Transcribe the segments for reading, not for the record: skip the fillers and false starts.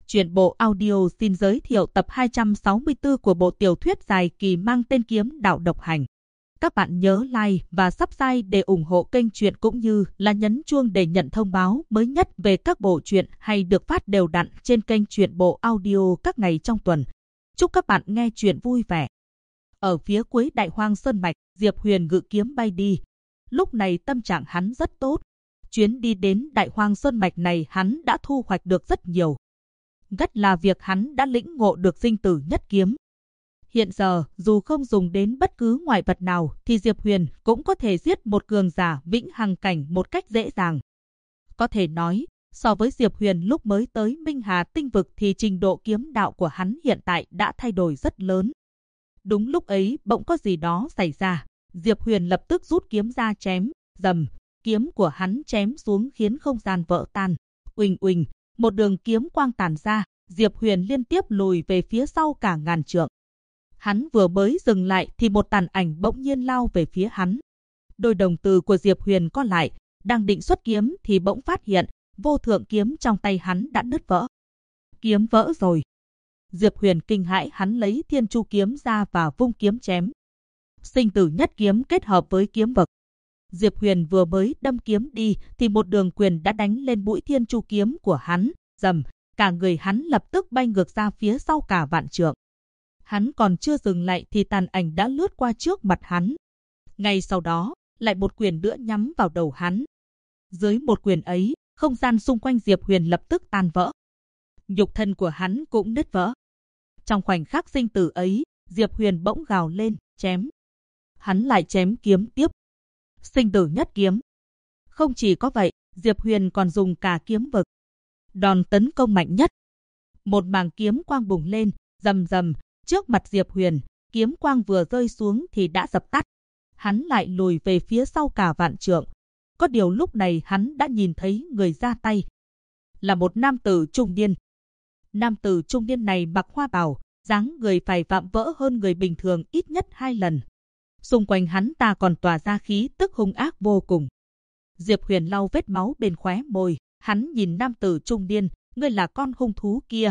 Truyện bộ audio xin giới thiệu tập 264 của bộ tiểu thuyết dài kỳ mang tên Kiếm Đạo Độc Hành. Các bạn nhớ like và subscribe để ủng hộ kênh truyện cũng như là nhấn chuông để nhận thông báo mới nhất về các bộ truyện hay được phát đều đặn trên kênh truyện bộ audio các ngày trong tuần. Chúc các bạn nghe truyện vui vẻ. Ở phía cuối Đại Hoang Sơn Mạch, Diệp Huyền ngự kiếm bay đi. Lúc này tâm trạng hắn rất tốt. Chuyến đi đến Đại Hoang Sơn Mạch này hắn đã thu hoạch được rất nhiều. Nhất là việc hắn đã lĩnh ngộ được sinh tử nhất kiếm. Hiện giờ, dù không dùng đến bất cứ ngoại vật nào thì Diệp Huyền cũng có thể giết một cường giả vĩnh hằng cảnh một cách dễ dàng. Có thể nói, so với Diệp Huyền lúc mới tới Minh Hà Tinh Vực thì trình độ kiếm đạo của hắn hiện tại đã thay đổi rất lớn. Đúng lúc ấy bỗng có gì đó xảy ra, Diệp Huyền lập tức rút kiếm ra chém, rầm, kiếm của hắn chém xuống khiến không gian vỡ tan. Uỳnh uỳnh, một đường kiếm quang tản ra, Diệp Huyền liên tiếp lùi về phía sau cả ngàn trượng. Hắn vừa mới dừng lại thì một tàn ảnh bỗng nhiên lao về phía hắn. Đôi đồng tử của Diệp Huyền co lại, đang định xuất kiếm thì bỗng phát hiện vô thượng kiếm trong tay hắn đã nứt vỡ. Kiếm vỡ rồi. Diệp Huyền kinh hãi, hắn lấy Thiên Chu kiếm ra và vung kiếm chém. Sinh tử nhất kiếm kết hợp với kiếm vực. Diệp Huyền vừa mới đâm kiếm đi thì một đường quyền đã đánh lên mũi Thiên Chu kiếm của hắn, rầm, cả người hắn lập tức bay ngược ra phía sau cả vạn trượng. Hắn còn chưa dừng lại thì tàn ảnh đã lướt qua trước mặt hắn. Ngay sau đó, lại một quyền nữa nhắm vào đầu hắn. Dưới một quyền ấy, không gian xung quanh Diệp Huyền lập tức tan vỡ. Nhục thân của hắn cũng nứt vỡ. Trong khoảnh khắc sinh tử ấy, Diệp Huyền bỗng gào lên, chém. Hắn lại chém kiếm tiếp. Sinh tử nhất kiếm. Không chỉ có vậy, Diệp Huyền còn dùng cả kiếm vực. Đòn tấn công mạnh nhất. Một mảng kiếm quang bùng lên, rầm rầm, trước mặt Diệp Huyền, kiếm quang vừa rơi xuống thì đã dập tắt. Hắn lại lùi về phía sau cả vạn trượng. Có điều lúc này hắn đã nhìn thấy người ra tay. Là một nam tử trung niên. Nam tử trung niên này mặc hoa bào, dáng người phải vạm vỡ hơn người bình thường ít nhất 2 lần. Xung quanh hắn ta còn tỏa ra khí tức hung ác vô cùng. Diệp Huyền lau vết máu bên khóe môi, hắn nhìn nam tử trung niên, ngươi là con hung thú kia.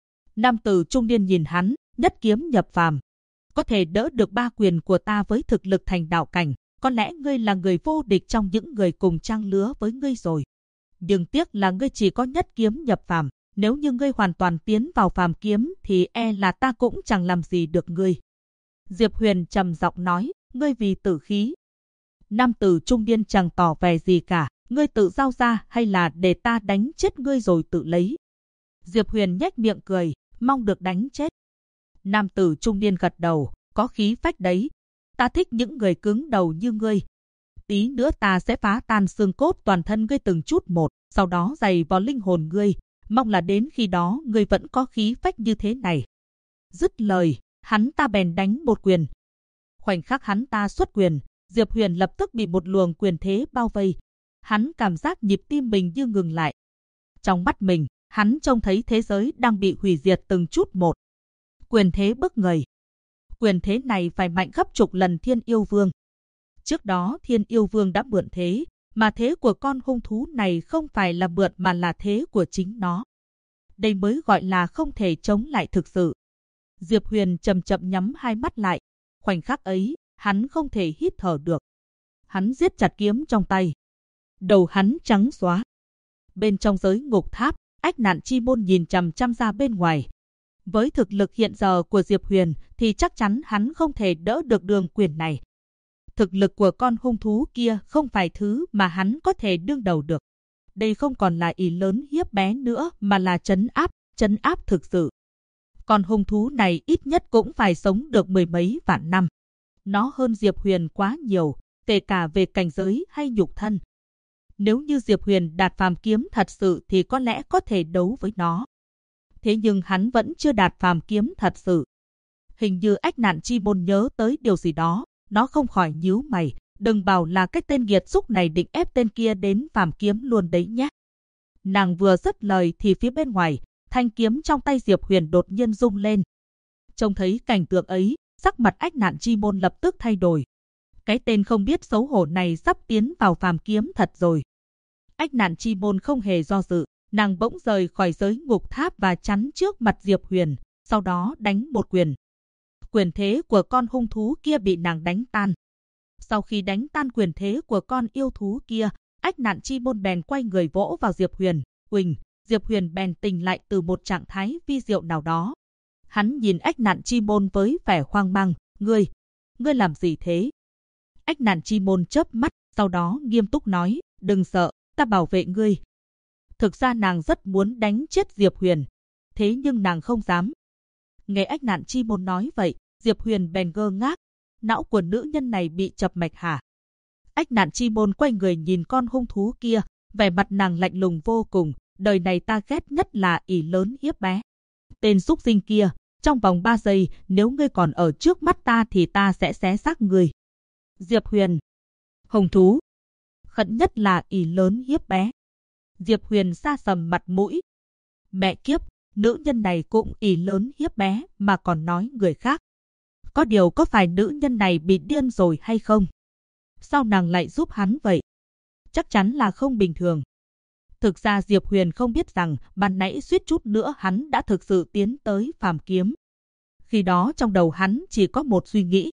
Nam tử trung niên nhìn hắn, nhất kiếm nhập phàm. Có thể đỡ được 3 quyền của ta với thực lực thành đạo cảnh, có lẽ ngươi là người vô địch trong những người cùng trang lứa với ngươi rồi. Nhưng tiếc là ngươi chỉ có nhất kiếm nhập phàm, nếu như ngươi hoàn toàn tiến vào phàm kiếm thì e là ta cũng chẳng làm gì được ngươi. Diệp Huyền trầm giọng nói, ngươi vì tử khí. Nam tử trung niên chẳng tỏ vẻ gì cả, ngươi tự giao ra hay là để ta đánh chết ngươi rồi tự lấy. Diệp Huyền nhếch miệng cười, mong được đánh chết. Nam tử trung niên gật đầu, có khí phách đấy. Ta thích những người cứng đầu như ngươi. Tí nữa ta sẽ phá tan xương cốt toàn thân ngươi từng chút một, sau đó giày vào linh hồn ngươi. Mong là đến khi đó ngươi vẫn có khí phách như thế này. Dứt lời, hắn ta bèn đánh một quyền. Khoảnh khắc hắn ta xuất quyền, Diệp Huyền lập tức bị một luồng quyền thế bao vây. Hắn cảm giác nhịp tim mình như ngừng lại. Trong mắt mình, hắn trông thấy thế giới đang bị hủy diệt từng chút một. Quyền thế bức người. Quyền thế này phải mạnh gấp chục lần Thiên Yêu Vương. Trước đó Thiên Yêu Vương đã mượn thế, mà thế của con hung thú này không phải là mượn mà là thế của chính nó. Đây mới gọi là không thể chống lại thực sự. Diệp Huyền chậm chậm nhắm hai mắt lại. Khoảnh khắc ấy, hắn không thể hít thở được. Hắn siết chặt kiếm trong tay. Đầu hắn trắng xóa. Bên trong giới ngục tháp, Ách Nạn Chi Môn nhìn chằm chằm ra bên ngoài. Với thực lực hiện giờ của Diệp Huyền thì chắc chắn hắn không thể đỡ được đường quyền này. Thực lực của con hung thú kia không phải thứ mà hắn có thể đương đầu được. Đây không còn là ý lớn hiếp bé nữa mà là trấn áp thực sự. Con hung thú này ít nhất cũng phải sống được 10 mấy vạn năm. Nó hơn Diệp Huyền quá nhiều, kể cả về cảnh giới hay nhục thân. Nếu như Diệp Huyền đạt phàm kiếm thật sự thì có lẽ có thể đấu với nó. Thế nhưng hắn vẫn chưa đạt phàm kiếm thật sự. Hình như Ách Nạn Chi Môn nhớ tới điều gì đó, nó không khỏi nhíu mày, đừng bảo là cái tên nghiệt xúc này định ép tên kia đến phàm kiếm luôn đấy nhé. Nàng vừa dứt lời thì phía bên ngoài, thanh kiếm trong tay Diệp Huyền đột nhiên rung lên. Trông thấy cảnh tượng ấy, sắc mặt Ách Nạn Chi Môn lập tức thay đổi. Cái tên không biết xấu hổ này sắp tiến vào phàm kiếm thật rồi. Ách Nạn Chi Môn không hề do dự, nàng bỗng rời khỏi giới ngục tháp và chắn trước mặt Diệp Huyền, sau đó đánh một quyền. Quyền thế của con hung thú kia bị nàng đánh tan. Sau khi đánh tan quyền thế của con yêu thú kia, Ách Nạn Chi Môn bèn quay người vỗ vào Diệp Huyền. Uỳnh, Diệp Huyền bèn tỉnh lại từ một trạng thái vi diệu nào đó. Hắn nhìn Ách Nạn Chi Môn với vẻ hoang mang. Ngươi làm gì thế? Ách Nạn Chi Môn chớp mắt, sau đó nghiêm túc nói, đừng sợ, ta bảo vệ ngươi. Thực ra nàng rất muốn đánh chết Diệp Huyền, thế nhưng nàng không dám. Nghe Ách Nạn Chi Môn nói vậy, Diệp Huyền bèn ngơ ngác. Não của nữ nhân này bị chập mạch hả? Ách Nạn Chi Môn quay người nhìn con hung thú kia, vẻ mặt nàng lạnh lùng vô cùng. Đời này ta ghét nhất là ỷ lớn hiếp bé. Tên súc sinh kia, trong vòng 3 giây, nếu ngươi còn ở trước mắt ta thì ta sẽ xé xác ngươi. Diệp Huyền. Hung thú. Khẩn nhất là ỷ lớn hiếp bé. Diệp Huyền sa sầm mặt mũi. Mẹ kiếp, nữ nhân này cũng ỷ lớn hiếp bé mà còn nói người khác. Có điều có phải nữ nhân này bị điên rồi hay không? Sao nàng lại giúp hắn vậy? Chắc chắn là không bình thường. Thực ra Diệp Huyền không biết rằng ban nãy suýt chút nữa hắn đã thực sự tiến tới phàm kiếm. Khi đó trong đầu hắn chỉ có một suy nghĩ.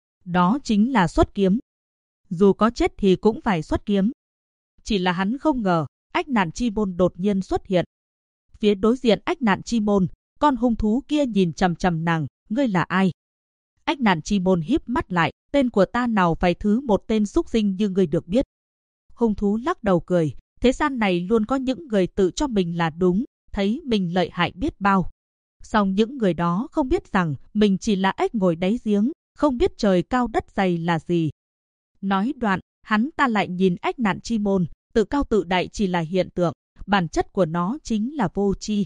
Đó chính là xuất kiếm. Dù có chết thì cũng phải xuất kiếm. Chỉ là hắn không ngờ, Ách Nạn Chi Môn đột nhiên xuất hiện. Phía đối diện Ách Nạn Chi Môn, con hung thú kia nhìn chằm chằm nàng, ngươi là ai? Ách Nạn Chi Môn híp mắt lại, tên của ta nào phải thứ một tên súc sinh như ngươi được biết. Hung thú lắc đầu cười, thế gian này luôn có những người tự cho mình là đúng, thấy mình lợi hại biết bao. Song những người đó không biết rằng mình chỉ là ếch ngồi đáy giếng, không biết trời cao đất dày là gì. Nói đoạn, hắn ta lại nhìn Ách Nạn Chi Môn, tự cao tự đại chỉ là hiện tượng, bản chất của nó chính là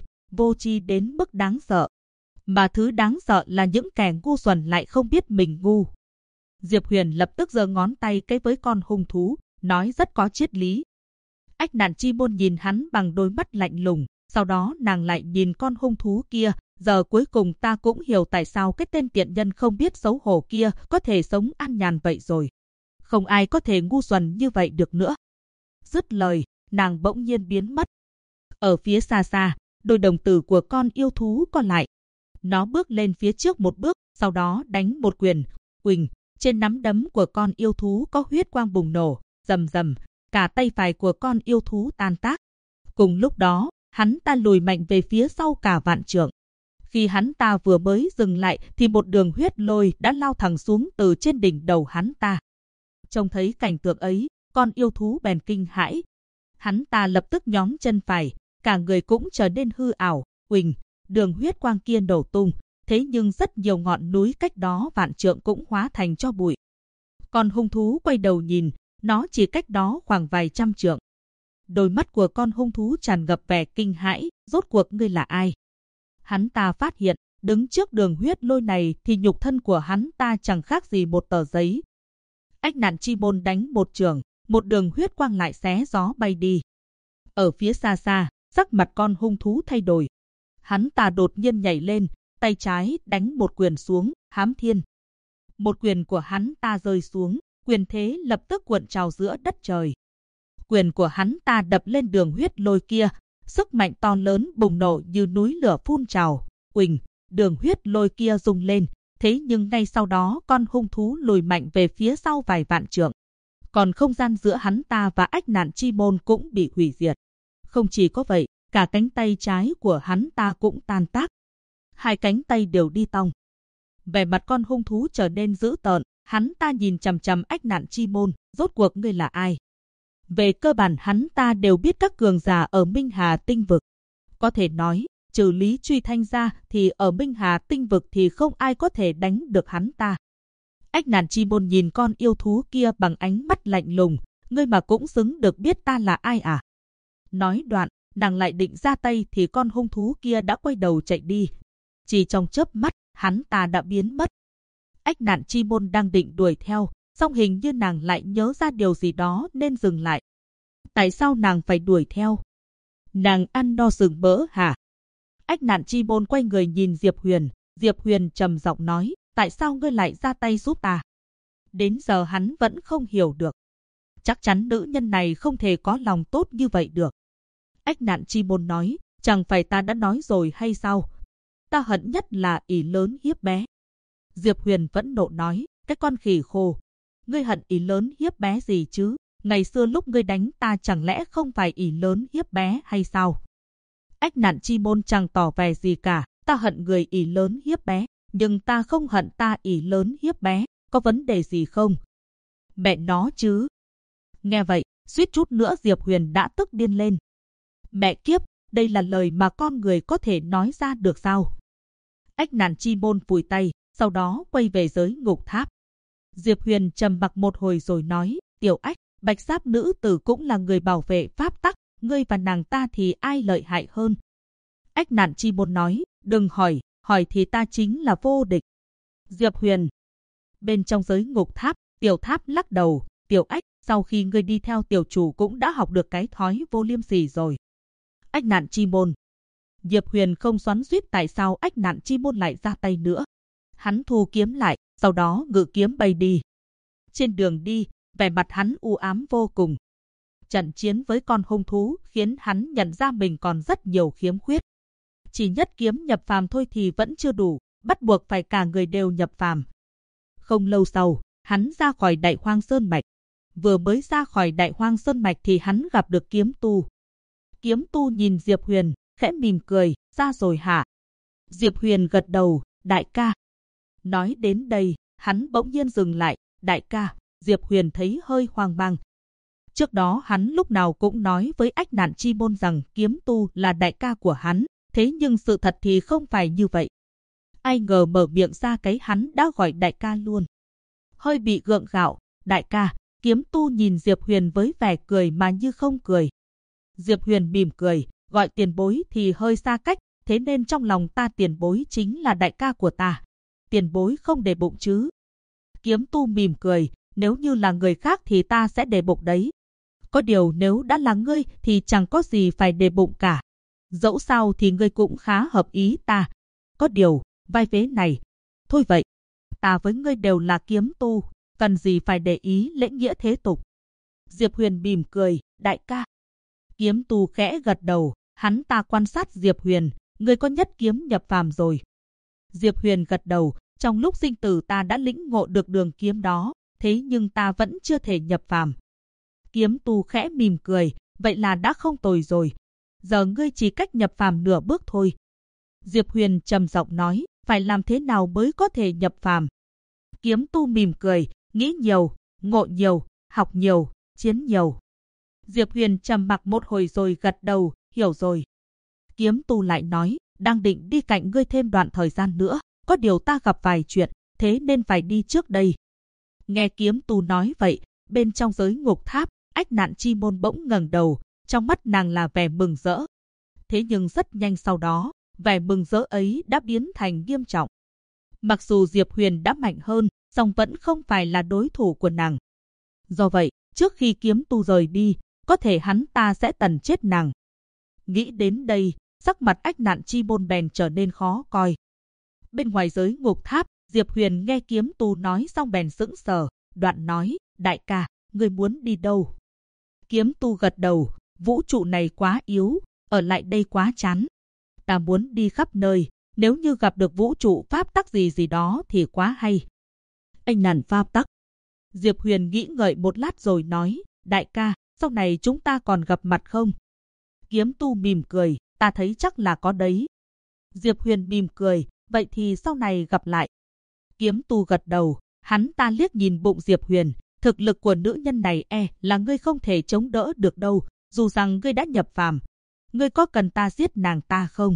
vô tri đến mức đáng sợ. Mà thứ đáng sợ là những kẻ ngu xuẩn lại không biết mình ngu. Diệp Huyền lập tức giơ ngón tay cái với con hung thú, nói rất có triết lý. Ách Nạn Chi Môn nhìn hắn bằng đôi mắt lạnh lùng, sau đó nàng lại nhìn con hung thú kia, giờ cuối cùng ta cũng hiểu tại sao cái tên tiện nhân không biết xấu hổ kia có thể sống an nhàn vậy rồi. Không ai có thể ngu xuẩn như vậy được nữa. Dứt lời, nàng bỗng nhiên biến mất. Ở phía xa xa, đôi đồng tử của con yêu thú còn lại. Nó bước lên phía trước một bước, sau đó đánh một quyền. Uỳnh, trên nắm đấm của con yêu thú có huyết quang bùng nổ, rầm rầm, cả tay phải của con yêu thú tan tác. Cùng lúc đó, hắn ta lùi mạnh về phía sau cả vạn trượng. Khi hắn ta vừa mới dừng lại thì một đường huyết lôi đã lao thẳng xuống từ trên đỉnh đầu hắn ta. Trông thấy cảnh tượng ấy, con yêu thú bèn kinh hãi. Hắn ta lập tức nhón chân phải, cả người cũng trở nên hư ảo. Uỳnh, đường huyết quang kia nổ tung, thế nhưng rất nhiều ngọn núi cách đó vạn trượng cũng hóa thành tro bụi. Con hung thú quay đầu nhìn, nó chỉ cách đó khoảng vài trăm trượng. Đôi mắt của con hung thú tràn ngập vẻ kinh hãi, rốt cuộc ngươi là ai? Hắn ta phát hiện, đứng trước đường huyết lôi này thì nhục thân của hắn ta chẳng khác gì một tờ giấy. Ách Nạn Chi Môn đánh một trường, một đường huyết quang lại xé gió bay đi. Ở phía xa xa, sắc mặt con hung thú thay đổi. Hắn ta đột nhiên nhảy lên, tay trái đánh một quyền xuống, hám thiên. Một quyền của hắn ta rơi xuống, quyền thế lập tức cuộn trào giữa đất trời. Quyền của hắn ta đập lên đường huyết lôi kia, sức mạnh to lớn bùng nổ như núi lửa phun trào. Uỳnh, đường huyết lôi kia rung lên, thế nhưng ngay sau đó con hung thú lùi mạnh về phía sau vài vạn trượng. Còn không gian giữa hắn ta và Ách Nạn Chi Môn cũng bị hủy diệt. Không chỉ có vậy, cả cánh tay trái của hắn ta cũng tan tác. Hai cánh tay đều đi tong. Vẻ mặt con hung thú trở nên dữ tợn, hắn ta nhìn chằm chằm Ách Nạn Chi Môn, rốt cuộc ngươi là ai? Về cơ bản hắn ta đều biết các cường giả ở Minh Hà Tinh Vực. Có thể nói, trừ Lý Truy Thanh ra thì ở Minh Hà Tinh Vực thì không ai có thể đánh được hắn ta. Ách Nạn Chi Môn nhìn con yêu thú kia bằng ánh mắt lạnh lùng, ngươi mà cũng xứng được biết ta là ai à? Nói đoạn, nàng lại định ra tay thì con hung thú kia đã quay đầu chạy đi. Chỉ trong chớp mắt, hắn ta đã biến mất. Ách Nạn Chi Môn đang định đuổi theo, song hình như nàng lại nhớ ra điều gì đó nên dừng lại. Tại sao nàng phải đuổi theo? Nàng ăn no sừng mỡ hả? Ách Nạn Chi Môn quay người nhìn Diệp Huyền. Diệp Huyền trầm giọng nói, tại sao ngươi lại ra tay giúp ta? Đến giờ hắn vẫn không hiểu được. Chắc chắn nữ nhân này không thể có lòng tốt như vậy được. Ách Nạn Chi Môn nói, chẳng phải ta đã nói rồi hay sao? Ta hận nhất là ỷ lớn hiếp bé. Diệp Huyền vẫn nộ nói, cái con khỉ khô. Ngươi hận ỷ lớn hiếp bé gì chứ? Ngày xưa lúc ngươi đánh ta chẳng lẽ không phải ỷ lớn hiếp bé hay sao? Ách Nạn Chi Môn chẳng tỏ vẻ gì cả, ta hận người ỷ lớn hiếp bé, nhưng ta không hận ta ỷ lớn hiếp bé, có vấn đề gì không? Mẹ nó chứ. Nghe vậy, suýt chút nữa Diệp Huyền đã tức điên lên. Mẹ kiếp, đây là lời mà con người có thể nói ra được sao? Ách Nạn Chi Môn phủi tay, sau đó quay về giới ngục tháp. Diệp Huyền trầm mặc một hồi rồi nói, Tiểu Ách, Bạch Giáp nữ tử cũng là người bảo vệ pháp tắc, ngươi và nàng ta thì ai lợi hại hơn? Ách Nạn Chi Môn nói, đừng hỏi, hỏi thì ta chính là vô địch. Diệp Huyền. Bên trong giới ngục tháp, Tiểu Tháp lắc đầu, Tiểu Ách, sau khi ngươi đi theo tiểu chủ cũng đã học được cái thói vô liêm sỉ rồi. Ách Nạn Chi Môn. Diệp Huyền không xoắn xuýt tại sao Ách Nạn Chi Môn lại ra tay nữa. Hắn thu kiếm lại, sau đó ngự kiếm bay đi. Trên đường đi, vẻ mặt hắn u ám vô cùng. Trận chiến với con hung thú khiến hắn nhận ra mình còn rất nhiều khiếm khuyết. Chỉ nhất kiếm nhập phàm thôi thì vẫn chưa đủ, bắt buộc phải cả người đều nhập phàm. Không lâu sau, hắn ra khỏi Đại Hoang Sơn Mạch. Vừa mới ra khỏi Đại Hoang Sơn Mạch thì hắn gặp được Kiếm Tu. Kiếm Tu nhìn Diệp Huyền, khẽ mỉm cười, ra rồi hả? Diệp Huyền gật đầu, đại ca. Nói đến đây, hắn bỗng nhiên dừng lại, đại ca. Diệp Huyền thấy hơi hoang mang. Trước đó hắn lúc nào cũng nói với Ách Nạn Chi Môn rằng Kiếm Tu là đại ca của hắn, thế nhưng sự thật thì không phải như vậy. Ai ngờ mở miệng ra cái hắn đã gọi đại ca luôn. Hơi bị gượng gạo, đại ca. Kiếm Tu nhìn Diệp Huyền với vẻ cười mà như không cười. Diệp Huyền mỉm cười, gọi tiền bối thì hơi xa cách, thế nên trong lòng ta tiền bối chính là đại ca của ta. Tiền bối không để bụng chứ? Kiếm Tu mỉm cười, nếu như là người khác thì ta sẽ để bụng đấy. Có điều nếu đã là ngươi thì chẳng có gì phải để bụng cả. Dẫu sao thì ngươi cũng khá hợp ý ta. Có điều, vai vế này. Thôi vậy, ta với ngươi đều là kiếm tu, cần gì phải để ý lễ nghĩa thế tục. Diệp Huyền mỉm cười, đại ca. Kiếm Tu khẽ gật đầu, hắn ta quan sát Diệp Huyền, ngươi có nhất kiếm nhập phàm rồi. Diệp Huyền gật đầu, trong lúc sinh tử ta đã lĩnh ngộ được đường kiếm đó, thế nhưng ta vẫn chưa thể nhập phàm. Kiếm Tu khẽ mỉm cười, vậy là đã không tồi rồi. Giờ ngươi chỉ cách nhập phàm nửa bước thôi. Diệp Huyền trầm giọng nói, phải làm thế nào mới có thể nhập phàm? Kiếm Tu mỉm cười, nghĩ nhiều, ngộ nhiều, học nhiều, chiến nhiều. Diệp Huyền trầm mặc một hồi rồi gật đầu, hiểu rồi. Kiếm Tu lại nói, đang định đi cạnh ngươi thêm đoạn thời gian nữa, có điều ta gặp vài chuyện, thế nên phải đi trước đây. Nghe Kiếm Tu nói vậy, bên trong giới ngục tháp, Ách Nạn Chi Môn bỗng ngẩng đầu, trong mắt nàng là vẻ mừng rỡ. Thế nhưng rất nhanh sau đó, vẻ mừng rỡ ấy đã biến thành nghiêm trọng. Mặc dù Diệp Huyền đã mạnh hơn, song vẫn không phải là đối thủ của nàng. Do vậy, trước khi Kiếm Tu rời đi, có thể hắn ta sẽ tần chết nàng. Nghĩ đến đây, sắc mặt Ách Nạn Chi Môn bèn trở nên khó coi. Bên ngoài giới ngục tháp, Diệp Huyền nghe Kiếm Tu nói xong bèn sững sờ, đoạn nói, đại ca, ngươi muốn đi đâu? Kiếm Tu gật đầu, vũ trụ này quá yếu, ở lại đây quá chán. Ta muốn đi khắp nơi, nếu như gặp được vũ trụ pháp tắc gì gì đó thì quá hay. Anh nản pháp tắc. Diệp Huyền nghĩ ngợi một lát rồi nói, đại ca, sau này chúng ta còn gặp mặt không? Kiếm Tu mỉm cười, ta thấy chắc là có đấy. Diệp Huyền mỉm cười, vậy thì sau này gặp lại. Kiếm Tu gật đầu, hắn ta liếc nhìn bụng Diệp Huyền, thực lực của nữ nhân này là ngươi không thể chống đỡ được đâu, dù rằng ngươi đã nhập phàm. Ngươi có cần ta giết nàng ta không?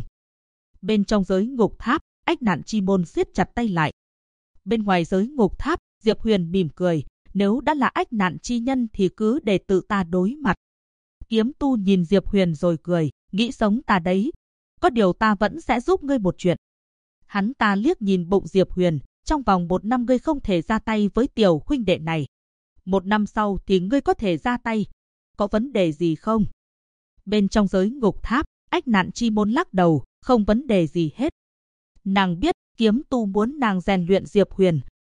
Bên trong giới ngục tháp, Ách Nạn Chi Môn siết chặt tay lại. Bên ngoài giới ngục tháp, Diệp Huyền mỉm cười, nếu đã là Ách Nạn Chi Nhân thì cứ để tự ta đối mặt. Kiếm Tu nhìn Diệp Huyền rồi cười, nghĩ sống ta đấy. Có điều ta vẫn sẽ giúp ngươi một chuyện. Hắn ta liếc nhìn bụng Diệp Huyền, trong vòng 1 năm ngươi không thể ra tay với tiểu huynh đệ này. 1 năm sau thì ngươi có thể ra tay. Có vấn đề gì không? Bên trong giới ngục tháp, Ách Nạn Chi Môn lắc đầu, không vấn đề gì hết. Nàng biết Kiếm Tu muốn nàng rèn luyện Diệp Huyền.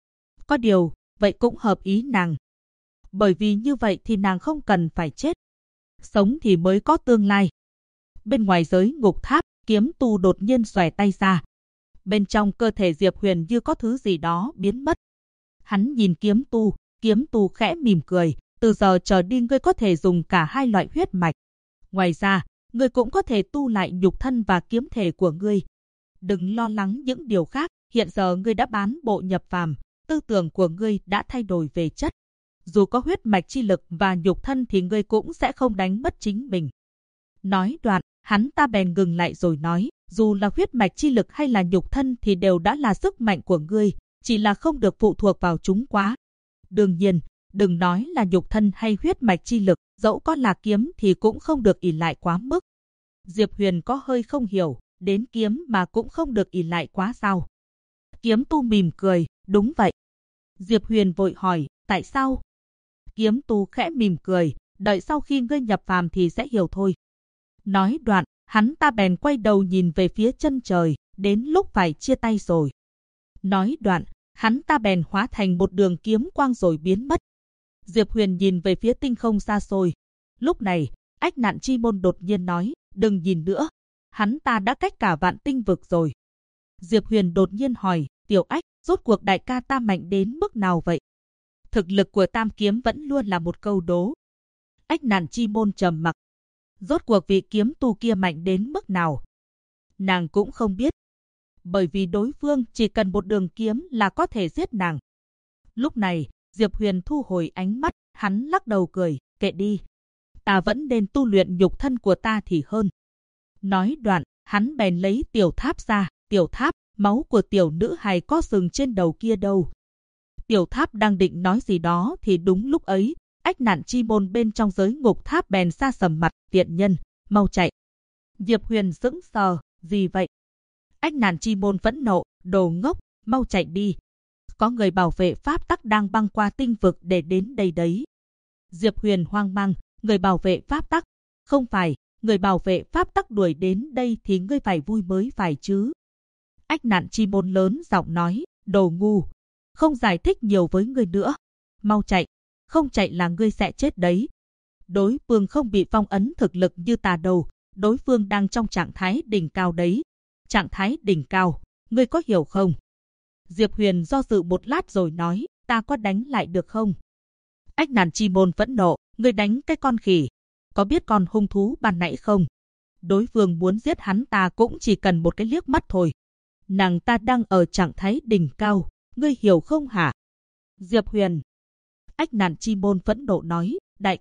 Có điều, vậy cũng hợp ý nàng. Bởi vì như vậy thì nàng không cần phải chết. Sống thì mới có tương lai. Bên ngoài giới ngục tháp, kiếm tu đột nhiên xòe tay ra. Bên trong cơ thể Diệp Huyền như có thứ gì đó biến mất. Hắn nhìn kiếm tu khẽ mỉm cười, từ giờ trở đi ngươi có thể dùng cả hai loại huyết mạch. Ngoài ra, ngươi cũng có thể tu lại nhục thân và kiếm thể của ngươi. Đừng lo lắng những điều khác, hiện giờ ngươi đã bán bộ nhập phàm, tư tưởng của ngươi đã thay đổi về chất. Dù có huyết mạch chi lực và nhục thân thì ngươi cũng sẽ không đánh mất chính mình. Nói đoạn, hắn ta bèn ngừng lại rồi nói, dù là huyết mạch chi lực hay là nhục thân thì đều đã là sức mạnh của ngươi, chỉ là không được phụ thuộc vào chúng quá. Đương nhiên, đừng nói là nhục thân hay huyết mạch chi lực, dẫu có là kiếm thì cũng không được ỷ lại quá mức. Diệp Huyền có hơi không hiểu, đến kiếm mà cũng không được ỷ lại quá sao? Kiếm tu mỉm cười, đúng vậy. Diệp Huyền vội hỏi, tại sao? Kiếm tu khẽ mỉm cười, đợi sau khi ngươi nhập phàm thì sẽ hiểu thôi. Nói đoạn, hắn ta bèn quay đầu nhìn về phía chân trời, đến lúc phải chia tay rồi. Nói đoạn, hắn ta bèn hóa thành một đường kiếm quang rồi biến mất. Diệp Huyền nhìn về phía tinh không xa xôi. Lúc này, Ách Nạn Chi Môn đột nhiên nói, đừng nhìn nữa, hắn ta đã cách cả vạn tinh vực rồi. Diệp Huyền đột nhiên hỏi, Tiểu Ách, rốt cuộc đại ca ta mạnh đến mức nào vậy? Thực lực của Tam Kiếm vẫn luôn là một câu đố. Ách Nạn Chi Môn trầm mặc. Rốt cuộc vị kiếm tu kia mạnh đến mức nào? Nàng cũng không biết. Bởi vì đối phương chỉ cần một đường kiếm là có thể giết nàng. Lúc này, Diệp Huyền thu hồi ánh mắt, hắn lắc đầu cười, kệ đi. Ta vẫn nên tu luyện nhục thân của ta thì hơn. Nói đoạn, hắn bèn lấy tiểu tháp ra, tiểu tháp, máu của tiểu nữ hài có sừng trên đầu kia đâu. Tiểu tháp đang định nói gì đó thì đúng lúc ấy, Ách Nạn Chi Môn bên trong giới ngục tháp bèn xa sầm mặt, tiện nhân, mau chạy. Diệp Huyền sững sờ, gì vậy? Ách Nạn Chi Môn phẫn nộ, đồ ngốc, mau chạy đi. Có người bảo vệ pháp tắc đang băng qua tinh vực để đến đây đấy. Diệp Huyền hoang mang, người bảo vệ pháp tắc? Không phải, người bảo vệ pháp tắc đuổi đến đây thì ngươi phải vui mới phải chứ. Ách Nạn Chi Môn lớn giọng nói, đồ ngu, không giải thích nhiều với ngươi nữa. Mau chạy, không chạy là ngươi sẽ chết đấy. Đối phương không bị phong ấn thực lực như ta đâu, đối phương đang trong trạng thái đỉnh cao đấy. Trạng thái đỉnh cao, ngươi có hiểu không? Diệp Huyền do dự một lát rồi nói, ta có đánh lại được không? Ách Nạn Chi Môn phẫn nộ, ngươi đánh cái con khỉ. Có biết con hung thú ban nãy không? Đối phương muốn giết hắn ta cũng chỉ cần một cái liếc mắt thôi. Nàng ta đang ở trạng thái đỉnh cao, ngươi hiểu không hả? Diệp Huyền. Ách Nạn Chi Môn phẫn nộ nói,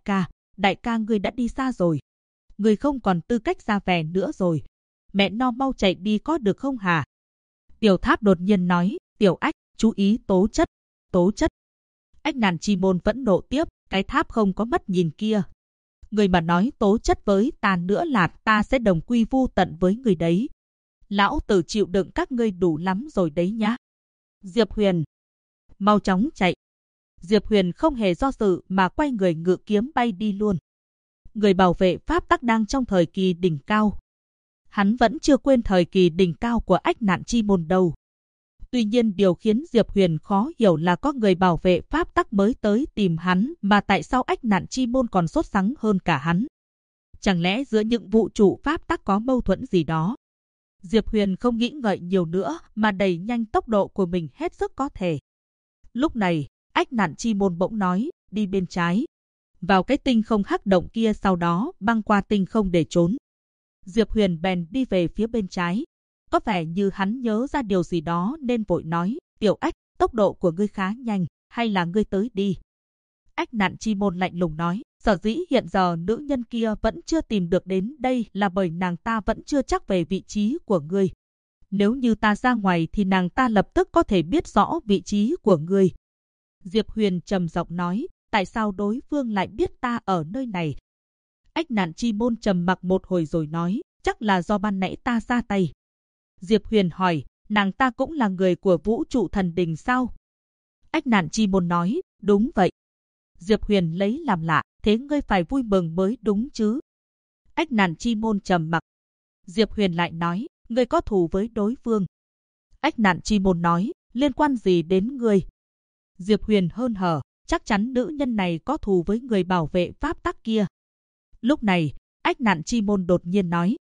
đại ca ngươi đã đi xa rồi. Ngươi không còn tư cách ra vẻ nữa rồi. Mẹ no mau chạy đi có được không hả? Tiểu Tháp đột nhiên nói, Tiểu Ách, chú ý tố chất, tố chất. Ách Nạn Chi Môn phẫn nộ tiếp, cái tháp không có mắt nhìn kia. Người mà nói tố chất với ta nữa là ta sẽ đồng quy vu tận với người đấy. Lão tử chịu đựng các ngươi đủ lắm rồi đấy nhá. Diệp Huyền, mau chóng chạy. Diệp Huyền không hề do dự mà quay người ngự kiếm bay đi luôn. Người bảo vệ pháp tắc đang trong thời kỳ đỉnh cao. Hắn vẫn chưa quên thời kỳ đỉnh cao của Ách Nạn Chi Môn đâu. Tuy nhiên điều khiến Diệp Huyền khó hiểu là có người bảo vệ pháp tắc mới tới tìm hắn mà tại sao Ách Nạn Chi Môn còn sốt sắng hơn cả hắn. Chẳng lẽ giữa những vũ trụ pháp tắc có mâu thuẫn gì đó? Diệp Huyền không nghĩ ngợi nhiều nữa mà đẩy nhanh tốc độ của mình hết sức có thể. Lúc này, Ách Nạn Chi Môn bỗng nói, đi bên trái. Vào cái tinh không hắc động kia sau đó băng qua tinh không để trốn. Diệp Huyền bèn đi về phía bên trái. Có vẻ như hắn nhớ ra điều gì đó nên vội nói, Tiểu Ách, tốc độ của ngươi khá nhanh, hay là ngươi tới đi. Ách Nạn Chi Môn lạnh lùng nói, sở dĩ hiện giờ nữ nhân kia vẫn chưa tìm được đến đây là bởi nàng ta vẫn chưa chắc về vị trí của ngươi. Nếu như ta ra ngoài thì nàng ta lập tức có thể biết rõ vị trí của ngươi. Diệp Huyền trầm giọng nói, tại sao đối phương lại biết ta ở nơi này? Ách Nạn Chi Môn trầm mặc một hồi rồi nói, chắc là do ban nãy ta ra tay. Diệp Huyền hỏi, nàng ta cũng là người của vũ trụ thần đình sao? Ách Nạn Chi Môn nói, đúng vậy. Diệp Huyền lấy làm lạ, thế ngươi phải vui mừng mới đúng chứ? Ách Nạn Chi Môn trầm mặc. Diệp Huyền lại nói, ngươi có thù với đối phương. Ách Nạn Chi Môn nói, liên quan gì đến ngươi? Diệp Huyền hớn hở, chắc chắn nữ nhân này có thù với người bảo vệ pháp tắc kia. Lúc này, Ách Nạn Chi Môn đột nhiên nói,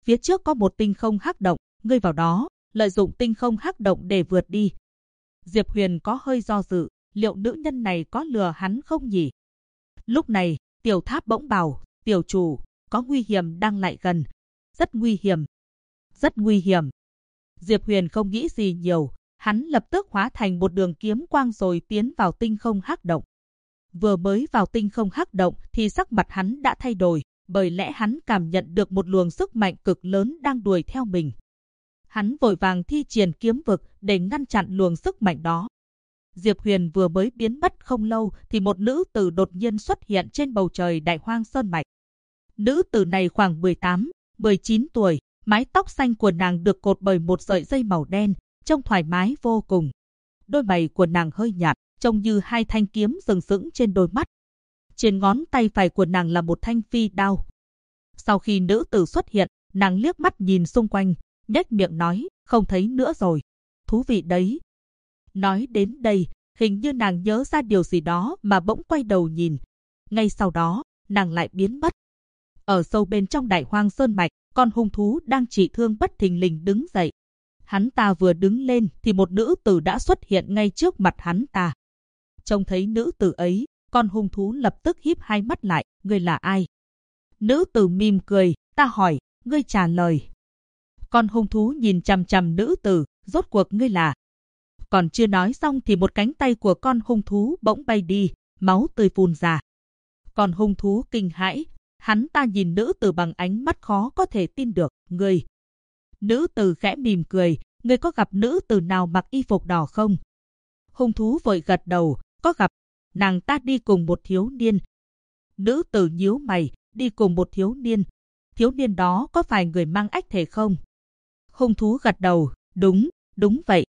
phía trước có một tinh không hắc động, ngươi vào đó, lợi dụng tinh không hắc động để vượt đi. Diệp Huyền có hơi do dự, liệu nữ nhân này có lừa hắn không nhỉ? Lúc này, Tiểu Tháp bỗng bảo, tiểu chủ, có nguy hiểm đang lại gần. Rất nguy hiểm. Rất nguy hiểm. Diệp Huyền không nghĩ gì nhiều, hắn lập tức hóa thành một đường kiếm quang rồi tiến vào tinh không hắc động. Vừa mới vào tinh không hắc động thì sắc mặt hắn đã thay đổi, bởi lẽ hắn cảm nhận được một luồng sức mạnh cực lớn đang đuổi theo mình. Hắn vội vàng thi triển kiếm vực để ngăn chặn luồng sức mạnh đó. Diệp Huyền vừa mới biến mất không lâu thì một nữ tử đột nhiên xuất hiện trên bầu trời Đại Hoang Sơn mạch. Nữ tử này khoảng 18, 19 tuổi, mái tóc xanh của nàng được cột bởi một sợi dây màu đen, trông thoải mái vô cùng. Đôi mày của nàng hơi nhạt, trông như hai thanh kiếm sừng sững trên đôi mắt. Trên ngón tay phải của nàng là một thanh phi đao. Sau khi nữ tử xuất hiện, nàng liếc mắt nhìn xung quanh, nhếch miệng nói, không thấy nữa rồi. Thú vị đấy. Nói đến đây, hình như nàng nhớ ra điều gì đó mà bỗng quay đầu nhìn. Ngay sau đó, nàng lại biến mất. Ở sâu bên trong Đại Hoang Sơn mạch, con hung thú đang trị thương bất thình lình đứng dậy. Hắn ta vừa đứng lên thì một nữ tử đã xuất hiện ngay trước mặt hắn ta. Trông thấy nữ tử ấy, con hung thú lập tức híp hai mắt lại, ngươi là ai? Nữ tử mỉm cười, ta hỏi, ngươi trả lời. Con hung thú nhìn chằm chằm nữ tử, rốt cuộc ngươi là... Còn chưa nói xong thì một cánh tay của con hung thú bỗng bay đi, máu tươi phun ra. Con hung thú kinh hãi, hắn ta nhìn nữ tử bằng ánh mắt khó có thể tin được, ngươi. Nữ tử khẽ mỉm cười, ngươi có gặp nữ tử nào mặc y phục đỏ không? Hung thú vội gật đầu, có gặp, nàng ta đi cùng một thiếu niên. Nữ tử nhíu mày, đi cùng một thiếu niên đó có phải người mang ách thể không? Hung thú gật đầu, đúng vậy.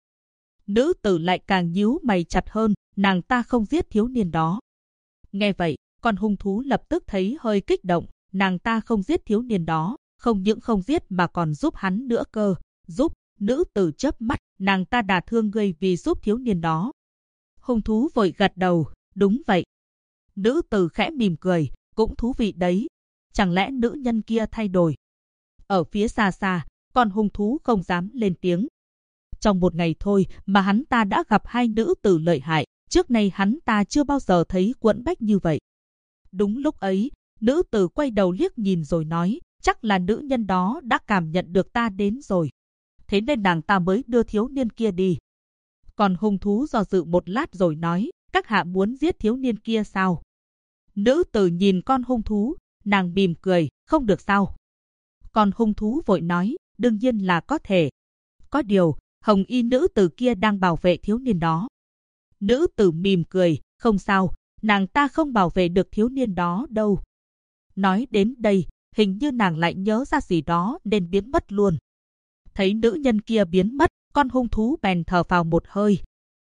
Nữ tử lại càng nhíu mày chặt hơn, nàng ta không giết thiếu niên đó. Nghe vậy, con hung thú lập tức thấy hơi kích động, nàng ta không giết thiếu niên đó, không những không giết mà còn giúp hắn nữa cơ. Giúp? Nữ tử chớp mắt, nàng ta đả thương ngươi vì giúp thiếu niên đó. Hung thú vội gật đầu, đúng vậy. Nữ tử khẽ mỉm cười, cũng thú vị đấy. Chẳng lẽ nữ nhân kia thay đổi? Ở phía xa xa, con hung thú không dám lên tiếng. Trong một ngày thôi mà hắn ta đã gặp hai nữ tử lợi hại, trước nay hắn ta chưa bao giờ thấy quẫn bách như vậy. Đúng lúc ấy, nữ tử quay đầu liếc nhìn rồi nói, chắc là nữ nhân đó đã cảm nhận được ta đến rồi. Thế nên nàng ta mới đưa thiếu niên kia đi. Còn hung thú do dự một lát rồi nói, các hạ muốn giết thiếu niên kia sao? Nữ tử nhìn con hung thú, nàng mỉm cười, không được sao? Còn hung thú vội nói, đương nhiên là có thể. Có điều, hồng y nữ tử kia đang bảo vệ thiếu niên đó. Nữ tử mỉm cười, không sao, nàng ta không bảo vệ được thiếu niên đó đâu. Nói đến đây, hình như nàng lại nhớ ra gì đó nên biến mất luôn. Thấy nữ nhân kia biến mất, con hung thú bèn thở phào một hơi.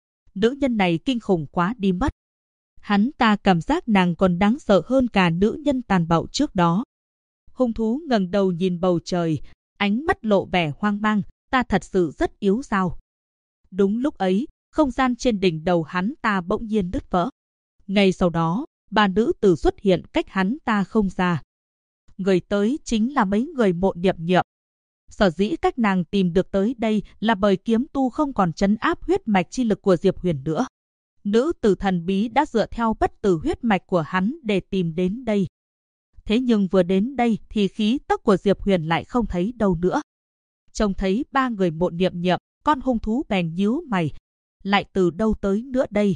Nữ nhân này kinh khủng quá đi mất. Hắn ta cảm giác nàng còn đáng sợ hơn cả nữ nhân tàn bạo trước đó. Hung thú ngẩng đầu nhìn bầu trời, ánh mắt lộ vẻ hoang mang, ta thật sự rất yếu sao? Đúng lúc ấy, không gian trên đỉnh đầu hắn ta bỗng nhiên đứt vỡ. Ngay sau đó, ba nữ tử xuất hiện cách hắn ta không xa. Người tới chính là mấy người Mộ Niệm Niệm. Sở dĩ các nàng tìm được tới đây là bởi kiếm tu không còn trấn áp huyết mạch chi lực của Diệp Huyền nữa. Nữ tử thần bí đã dựa theo bất tử huyết mạch của hắn để tìm đến đây. Thế nhưng vừa đến đây thì khí tức của Diệp Huyền lại không thấy đâu nữa. Trông thấy ba người Mộ Niệm Niệm, con hung thú bèn nhíu mày. Lại từ đâu tới nữa đây?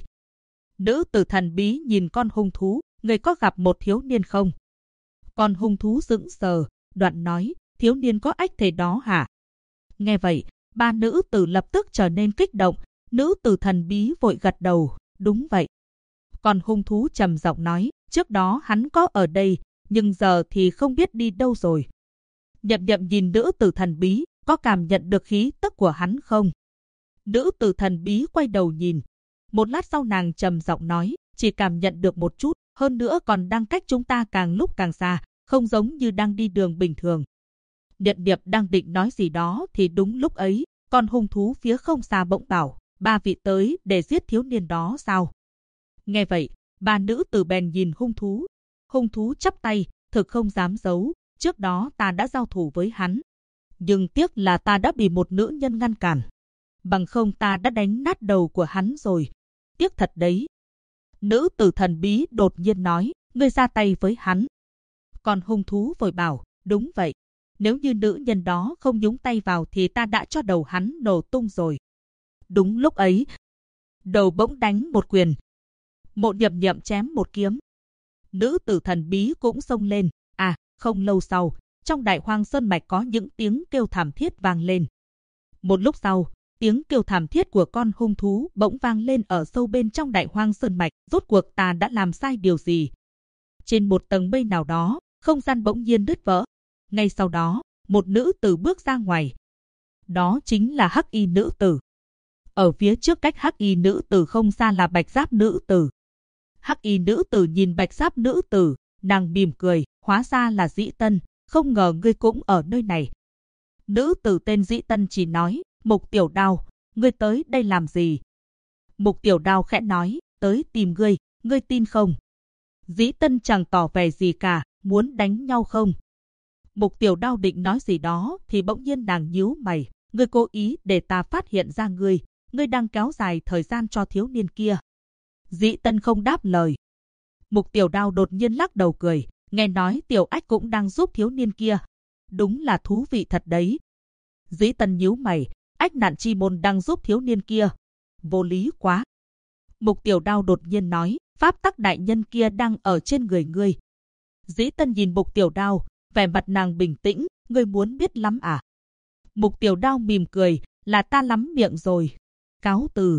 Nữ tử thần bí nhìn con hung thú, người có gặp một thiếu niên không? Con hung thú sững sờ, đoạn nói, thiếu niên có ách thể đó hả? Nghe vậy, ba nữ tử lập tức trở nên kích động, nữ tử thần bí vội gật đầu, đúng vậy. Còn hung thú trầm giọng nói, trước đó hắn có ở đây, nhưng giờ thì không biết đi đâu rồi. Nhậm Nhậm nhìn nữ tử thần bí, có cảm nhận được khí tức của hắn không? Nữ tử thần bí quay đầu nhìn. Một lát sau nàng trầm giọng nói, chỉ cảm nhận được một chút, hơn nữa còn đang cách chúng ta càng lúc càng xa, không giống như đang đi đường bình thường. Nhậm Nhậm đang định nói gì đó thì đúng lúc ấy, con hung thú phía không xa bỗng bảo, ba vị tới để giết thiếu niên đó sao? Nghe vậy, ba nữ tử bèn nhìn hung thú. Hung thú chắp tay, thực không dám giấu, trước đó ta đã giao thủ với hắn. Nhưng tiếc là ta đã bị một nữ nhân ngăn cản. Bằng không ta đã đánh nát đầu của hắn rồi. Tiếc thật đấy. Nữ tử thần bí đột nhiên nói, ngươi ra tay với hắn. Còn hung thú vội bảo, đúng vậy. Nếu như nữ nhân đó không nhúng tay vào thì ta đã cho đầu hắn nổ tung rồi. Đúng lúc ấy, đầu bỗng đánh một quyền. Mộ Nhậm Nhậm chém một kiếm. Nữ tử thần bí cũng xông lên. À, không lâu sau, trong Đại Hoang Sơn Mạch có những tiếng kêu thảm thiết vang lên. Một lúc sau, tiếng kêu thảm thiết của con hung thú bỗng vang lên ở sâu bên trong Đại Hoang Sơn Mạch. Rốt cuộc ta đã làm sai điều gì? Trên một tầng mây nào đó, không gian bỗng nhiên đứt vỡ. Ngay sau đó, một nữ tử bước ra ngoài. Đó chính là Hắc Y nữ tử. Ở phía trước cách Hắc Y nữ tử không xa là Bạch Giáp nữ tử. Hắc Y nữ tử nhìn Bạch Giáp nữ tử, nàng mỉm cười, hóa ra là Dĩ Tân, không ngờ ngươi cũng ở nơi này. Nữ tử tên Dĩ Tân chỉ nói, Mục Tiểu Đao, ngươi tới đây làm gì? Mục Tiểu Đao khẽ nói, tới tìm ngươi, ngươi tin không? Dĩ Tân chẳng tỏ vẻ gì cả, muốn đánh nhau không? Mục Tiểu Đao định nói gì đó thì bỗng nhiên nàng nhíu mày, ngươi cố ý để ta phát hiện ra ngươi đang kéo dài thời gian cho thiếu niên kia. Dĩ Tân không đáp lời. Mục Tiểu Đao đột nhiên lắc đầu cười, nghe nói Tiểu Ách cũng đang giúp thiếu niên kia. Đúng là thú vị thật đấy. Dĩ Tân nhíu mày, Ách Nạn Chi Môn đang giúp thiếu niên kia. Vô lý quá. Mục Tiểu Đao đột nhiên nói, pháp tắc đại nhân kia đang ở trên người ngươi. Dĩ Tân nhìn Mục Tiểu Đao, vẻ mặt nàng bình tĩnh, ngươi muốn biết lắm à? Mục Tiểu Đao mỉm cười, là ta lắm miệng rồi. Cáo từ.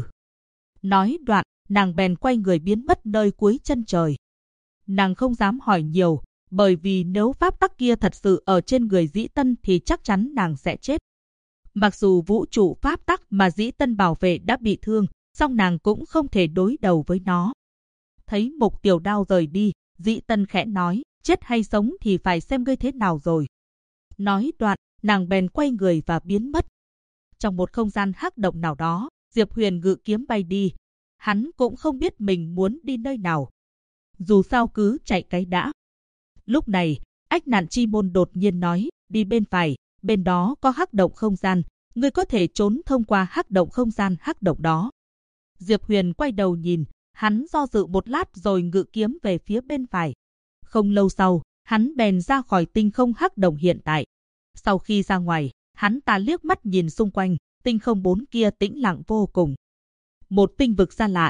Nói đoạn, nàng bèn quay người biến mất nơi cuối chân trời. Nàng không dám hỏi nhiều, bởi vì nếu pháp tắc kia thật sự ở trên người Dĩ Tân thì chắc chắn nàng sẽ chết. Mặc dù vũ trụ pháp tắc mà Dĩ Tân bảo vệ đã bị thương, song nàng cũng không thể đối đầu với nó. Thấy Mục Tiểu Đao rời đi, Dĩ Tân khẽ nói, chết hay sống thì phải xem ngươi thế nào rồi. Nói đoạn, nàng bèn quay người và biến mất. Trong một không gian hắc động nào đó, Diệp Huyền ngự kiếm bay đi. Hắn cũng không biết mình muốn đi nơi nào. Dù sao cứ chạy cái đã. Lúc này, Ách Nạn Chi Môn đột nhiên nói, đi bên phải, bên đó có hắc động không gian, ngươi có thể trốn thông qua hắc động không gian hắc động đó. Diệp Huyền quay đầu nhìn, hắn do dự một lát rồi ngự kiếm về phía bên phải. Không lâu sau, hắn bèn ra khỏi tinh không hắc động hiện tại. Sau khi ra ngoài, hắn ta liếc mắt nhìn xung quanh, tinh không bốn kia tĩnh lặng vô cùng. Một tinh vực xa lạ.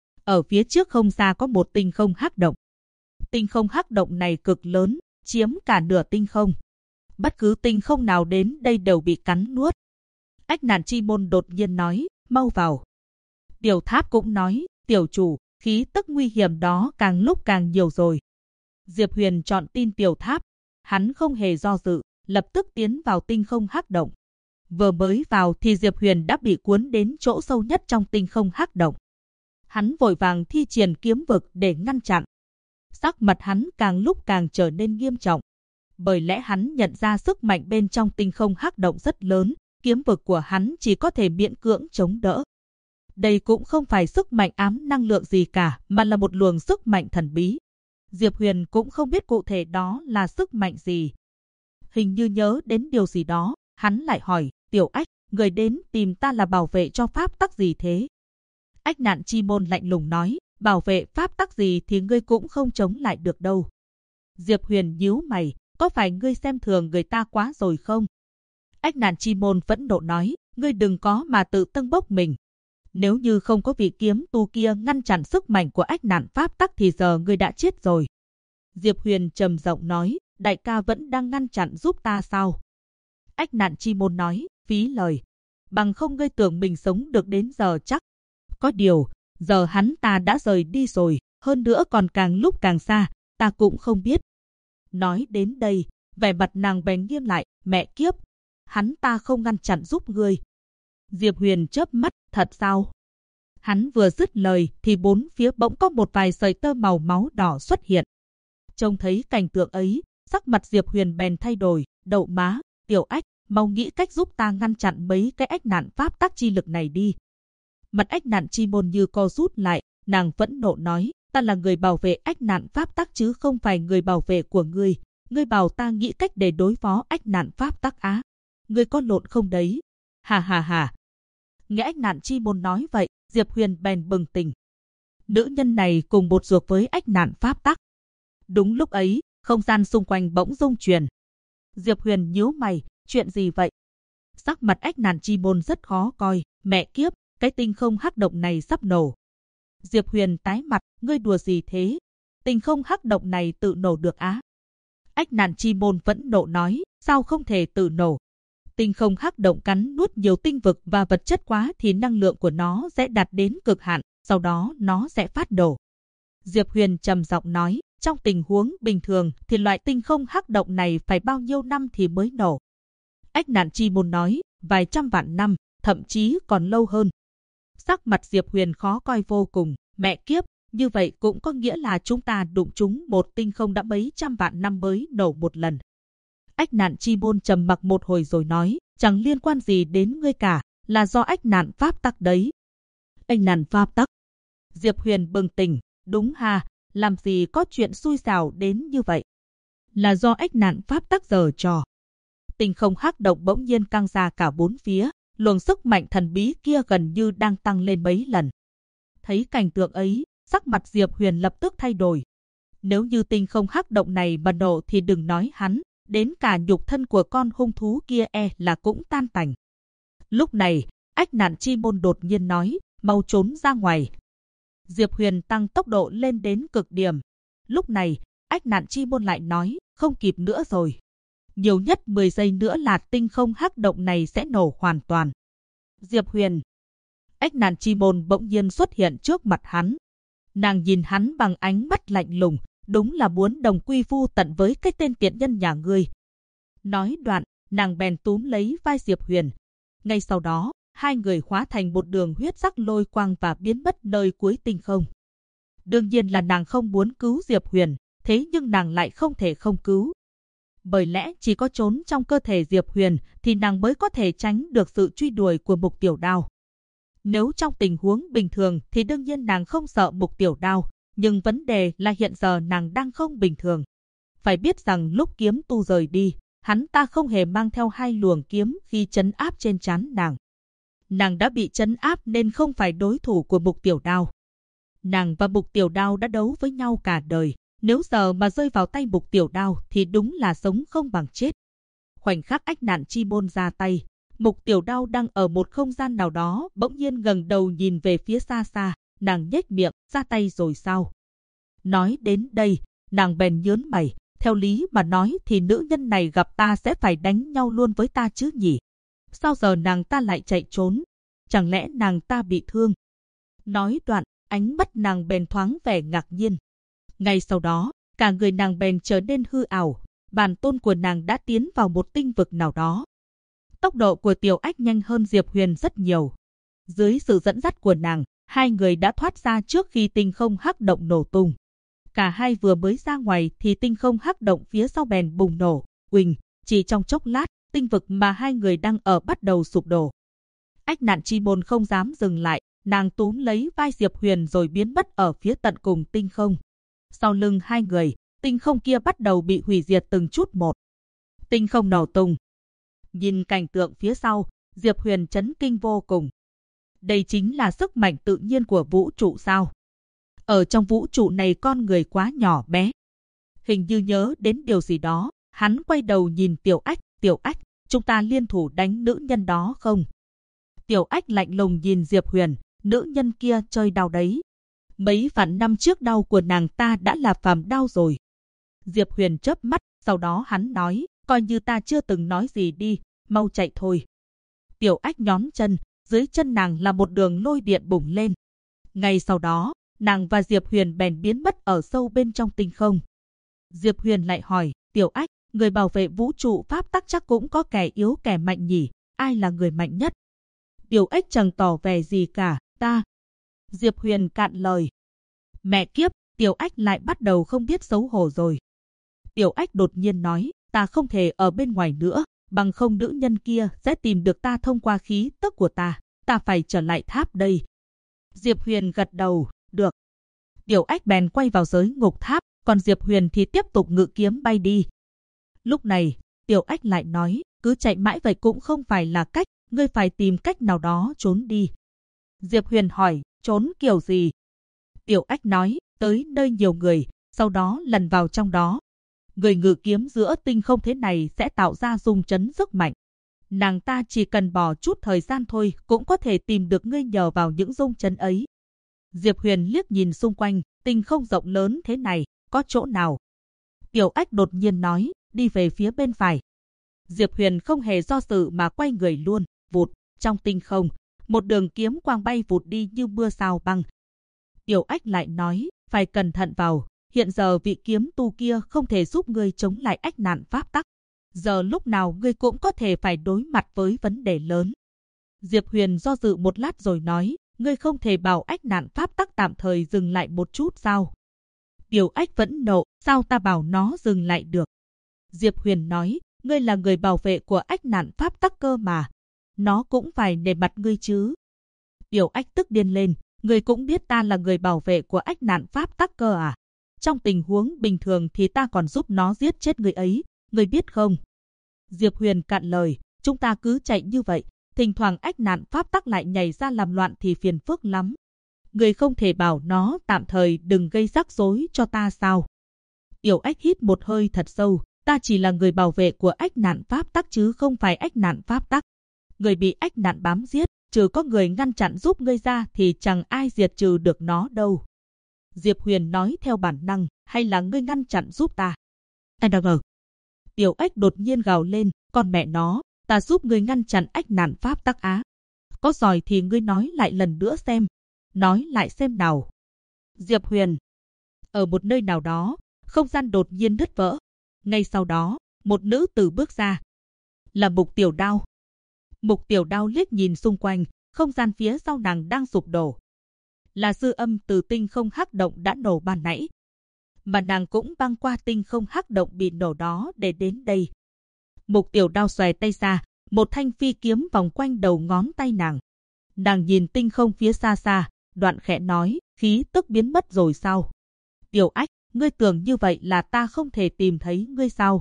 Ở phía trước không xa có một tinh không hắc động. Tinh không hắc động này cực lớn, chiếm cả nửa tinh không. Bất cứ tinh không nào đến đây đều bị cắn nuốt. Ách Nạn Chi Môn đột nhiên nói, mau vào. Tiểu Tháp cũng nói, tiểu chủ, khí tức nguy hiểm đó càng lúc càng nhiều rồi. Diệp Huyền chọn tin Tiểu Tháp. Hắn không hề do dự, lập tức tiến vào tinh không hắc động. Vừa mới vào thì Diệp Huyền đã bị cuốn đến chỗ sâu nhất trong tinh không hắc động. Hắn vội vàng thi triển kiếm vực để ngăn chặn. Sắc mặt hắn càng lúc càng trở nên nghiêm trọng. Bởi lẽ hắn nhận ra sức mạnh bên trong tinh không hắc động rất lớn, kiếm vực của hắn chỉ có thể miễn cưỡng chống đỡ. Đây cũng không phải sức mạnh ám năng lượng gì cả, mà là một luồng sức mạnh thần bí. Diệp Huyền cũng không biết cụ thể đó là sức mạnh gì. Hình như nhớ đến điều gì đó, hắn lại hỏi, Tiểu Ách, người đến tìm ta là bảo vệ cho pháp tắc gì thế? Ách Nạn Chi Môn lạnh lùng nói, bảo vệ pháp tắc gì thì ngươi cũng không chống lại được đâu. Diệp Huyền nhíu mày, có phải ngươi xem thường người ta quá rồi không? Ách Nạn Chi Môn phẫn nộ nói, ngươi đừng có mà tự tâng bốc mình. Nếu như không có vị kiếm tu kia ngăn chặn sức mạnh của ách nạn pháp tắc thì giờ ngươi đã chết rồi. Diệp Huyền trầm giọng nói, đại ca vẫn đang ngăn chặn giúp ta sao? Ách Nạn Chi Môn nói, phí lời. Bằng không ngươi tưởng mình sống được đến giờ chắc. Có điều, giờ hắn ta đã rời đi rồi, hơn nữa còn càng lúc càng xa, ta cũng không biết. Nói đến đây, vẻ mặt nàng bèn nghiêm lại, mẹ kiếp. Hắn ta không ngăn chặn giúp ngươi. Diệp Huyền chớp mắt, thật sao? Hắn vừa dứt lời thì bốn phía bỗng có một vài sợi tơ màu máu đỏ xuất hiện. Trông thấy cảnh tượng ấy, sắc mặt Diệp Huyền bèn thay đổi, đậu má, Tiểu Ách, mau nghĩ cách giúp ta ngăn chặn mấy cái ách nạn pháp tắc chi lực này đi. Mặt Ách Nạn Chi Môn như co rút lại, nàng phẫn nộ nói, ta là người bảo vệ ách nạn pháp tắc chứ không phải người bảo vệ của ngươi. Ngươi bảo ta nghĩ cách để đối phó ách nạn pháp tắc á? Ngươi có lộn không đấy? Hà hà hà. Nghe Ách Nạn Chi Môn nói vậy, Diệp Huyền bèn bừng tỉnh. Nữ nhân này cùng bột ruột với Ách Nạn pháp tắc. Đúng lúc ấy, không gian xung quanh bỗng rung chuyển. Diệp Huyền nhíu mày, chuyện gì vậy? Sắc mặt Ách Nạn Chi Môn rất khó coi, mẹ kiếp, cái tinh không hắc động này sắp nổ. Diệp Huyền tái mặt, ngươi đùa gì thế? Tinh không hắc động này tự nổ được á? Ách Nạn Chi Môn vẫn nộ nói, sao không thể tự nổ? Tinh không hắc động cắn nuốt nhiều tinh vực và vật chất quá thì năng lượng của nó sẽ đạt đến cực hạn, sau đó nó sẽ phát nổ. Diệp Huyền trầm giọng nói, trong tình huống bình thường thì loại tinh không hắc động này phải bao nhiêu năm thì mới nổ? Ách Nạn Chi Môn nói, vài trăm vạn năm, thậm chí còn lâu hơn. Sắc mặt Diệp Huyền khó coi vô cùng, mẹ kiếp, như vậy cũng có nghĩa là chúng ta đụng trúng một tinh không đã mấy trăm vạn năm mới nổ một lần. Ách Nạn Chi Môn trầm mặc một hồi rồi nói, chẳng liên quan gì đến ngươi cả, là do Ách Nạn pháp tắc đấy. Ách Nạn pháp tắc. Diệp Huyền bừng tỉnh, đúng ha, làm gì có chuyện xui xẻo đến như vậy. Là do Ách Nạn pháp tắc giở trò. Tinh không hắc động bỗng nhiên căng ra cả bốn phía, luồng sức mạnh thần bí kia gần như đang tăng lên mấy lần. Thấy cảnh tượng ấy, sắc mặt Diệp Huyền lập tức thay đổi. Nếu như tinh không hắc động này mà nổ thì đừng nói hắn, đến cả nhục thân của con hung thú kia là cũng tan tành. Lúc này, Ách Nạn Chi Môn đột nhiên nói, mau trốn ra ngoài. Diệp Huyền tăng tốc độ lên đến cực điểm. Lúc này, Ách Nạn Chi Môn lại nói, không kịp nữa rồi. Nhiều nhất 10 giây nữa là tinh không hắc động này sẽ nổ hoàn toàn. Diệp Huyền. Ách Nạn Chi Môn bỗng nhiên xuất hiện trước mặt hắn. Nàng nhìn hắn bằng ánh mắt lạnh lùng, đúng là muốn đồng quy vu tận với cái tên tiện nhân nhà ngươi. Nói đoạn, nàng bèn túm lấy vai Diệp Huyền. Ngay sau đó, hai người hóa thành một đường huyết sắc lôi quang và biến mất nơi cuối tinh không. Đương nhiên là nàng không muốn cứu Diệp Huyền, thế nhưng nàng lại không thể không cứu. Bởi lẽ chỉ có trốn trong cơ thể Diệp Huyền thì nàng mới có thể tránh được sự truy đuổi của Mục Tiểu Đao. Nếu trong tình huống bình thường thì đương nhiên nàng không sợ Mục Tiểu Đao, nhưng vấn đề là hiện giờ nàng đang không bình thường. Phải biết rằng lúc kiếm tu rời đi, hắn ta không hề mang theo hai luồng kiếm khi trấn áp trên trán nàng. Nàng đã bị trấn áp nên không phải đối thủ của Mục Tiểu Đao. Nàng và Mục Tiểu Đao đã đấu với nhau cả đời, nếu giờ mà rơi vào tay Mục Tiểu Đao thì đúng là sống không bằng chết. Khoảnh khắc Ách Nạn Chi Môn ra tay, Mục Tiểu Đao đang ở một không gian nào đó bỗng nhiên ngẩng đầu nhìn về phía xa xa, nàng nhếch miệng, ra tay rồi sao? Nói đến đây, nàng bèn nhớn mày, theo lý mà nói thì nữ nhân này gặp ta sẽ phải đánh nhau luôn với ta chứ nhỉ? Sao giờ nàng ta lại chạy trốn? Chẳng lẽ nàng ta bị thương? Nói đoạn, ánh mắt nàng bèn thoáng vẻ ngạc nhiên. Ngay sau đó, cả người nàng bèn trở nên hư ảo, bản tôn của nàng đã tiến vào một tinh vực nào đó. Tốc độ của Tiểu Ách nhanh hơn Diệp Huyền rất nhiều. Dưới sự dẫn dắt của nàng, hai người đã thoát ra trước khi tinh không hắc động nổ tung. Cả hai vừa mới ra ngoài thì tinh không hắc động phía sau bèn bùng nổ, uỳnh, chỉ trong chốc lát, tinh vực mà hai người đang ở bắt đầu sụp đổ. Ách Nạn Chi Môn không dám dừng lại, nàng túm lấy vai Diệp Huyền rồi biến mất ở phía tận cùng tinh không. Sau lưng hai người, tinh không kia bắt đầu bị hủy diệt từng chút một. Tinh không nổ tung. Nhìn cảnh tượng phía sau, Diệp Huyền chấn kinh vô cùng. Đây chính là sức mạnh tự nhiên của vũ trụ sao? Ở trong vũ trụ này con người quá nhỏ bé. Hình như nhớ đến điều gì đó, hắn quay đầu nhìn Tiểu Ách, chúng ta liên thủ đánh nữ nhân đó không? Tiểu Ách lạnh lùng nhìn Diệp Huyền, nữ nhân kia chơi đau đấy. Mấy vạn năm trước đau của nàng ta đã là phàm đau rồi. Diệp Huyền chớp mắt, sau đó hắn nói, coi như ta chưa từng nói gì đi, mau chạy thôi. Tiểu Ách nhón chân, dưới chân nàng là một đường lôi điện bùng lên. Ngay sau đó, nàng và Diệp Huyền bèn biến mất ở sâu bên trong tinh không. Diệp Huyền lại hỏi, Tiểu Ách, người bảo vệ vũ trụ pháp tắc chắc cũng có kẻ yếu kẻ mạnh nhỉ, ai là người mạnh nhất? Tiểu Ách chẳng tỏ vẻ gì cả, ta. Diệp Huyền cạn lời. Mẹ kiếp, Tiểu Ách lại bắt đầu không biết xấu hổ rồi. Tiểu Ách đột nhiên nói, ta không thể ở bên ngoài nữa, bằng không nữ nhân kia sẽ tìm được ta thông qua khí tức của ta phải trở lại tháp đây. Diệp Huyền gật đầu, được. Tiểu Ách bèn quay vào giới ngục tháp, còn Diệp Huyền thì tiếp tục ngự kiếm bay đi. Lúc này, Tiểu Ách lại nói, cứ chạy mãi vậy cũng không phải là cách, ngươi phải tìm cách nào đó trốn đi. Diệp Huyền hỏi, trốn kiểu gì? Tiểu Ách nói, tới nơi nhiều người, sau đó lần vào trong đó. Người ngự kiếm giữa tinh không thế này sẽ tạo ra rung chấn rất mạnh. Nàng ta chỉ cần bỏ chút thời gian thôi cũng có thể tìm được ngươi nhờ vào những rung chấn ấy. Diệp Huyền liếc nhìn xung quanh, tinh không rộng lớn thế này, có chỗ nào? Tiểu Ách đột nhiên nói, đi về phía bên phải. Diệp Huyền không hề do dự mà quay người luôn, vụt, trong tinh không, một đường kiếm quang bay vụt đi như mưa sao băng. Tiểu Ách lại nói, phải cẩn thận vào, hiện giờ vị kiếm tu kia không thể giúp ngươi chống lại ách nạn pháp tắc. Giờ lúc nào ngươi cũng có thể phải đối mặt với vấn đề lớn. Diệp Huyền do dự một lát rồi nói, ngươi không thể bảo ách nạn pháp tắc tạm thời dừng lại một chút sao? Tiểu Ách vẫn nộ, sao ta bảo nó dừng lại được? Diệp Huyền nói, ngươi là người bảo vệ của ách nạn pháp tắc cơ mà. Nó cũng phải nể mặt ngươi chứ. Tiểu Ách tức điên lên, ngươi cũng biết ta là người bảo vệ của ách nạn pháp tắc cơ à? Trong tình huống bình thường thì ta còn giúp nó giết chết người ấy, ngươi biết không? Diệp Huyền cạn lời, chúng ta cứ chạy như vậy, thỉnh thoảng ách nạn pháp tắc lại nhảy ra làm loạn thì phiền phức lắm. Ngươi không thể bảo nó tạm thời đừng gây rắc rối cho ta sao? Tiểu Ách hít một hơi thật sâu, ta chỉ là người bảo vệ của ách nạn pháp tắc chứ không phải ách nạn pháp tắc. Người bị ách nạn bám giết, trừ có người ngăn chặn giúp ngươi ra thì chẳng ai diệt trừ được nó đâu. Diệp Huyền nói theo bản năng, hay là ngươi ngăn chặn giúp ta? NG. Tiểu Ách đột nhiên gào lên, con mẹ nó, ta giúp ngươi ngăn chặn ách nạn pháp tắc á. Có giỏi thì ngươi nói lại lần nữa xem. Nói lại xem nào. Diệp Huyền. Ở một nơi nào đó, không gian đột nhiên đứt vỡ. Ngay sau đó, một nữ tử bước ra. Là Mục Tiểu Đao. Mục Tiểu Đao liếc nhìn xung quanh, không gian phía sau nàng đang sụp đổ. Là dư âm từ tinh không hắc động đã nổ ban nãy. Mà nàng cũng băng qua tinh không hắc động bị nổ đó để đến đây. Mục Tiểu Đao xòe tay ra, một thanh phi kiếm vòng quanh đầu ngón tay nàng. Nàng nhìn tinh không phía xa xa, đoạn khẽ nói, khí tức biến mất rồi sao? Tiểu Ách, ngươi tưởng như vậy là ta không thể tìm thấy ngươi sao?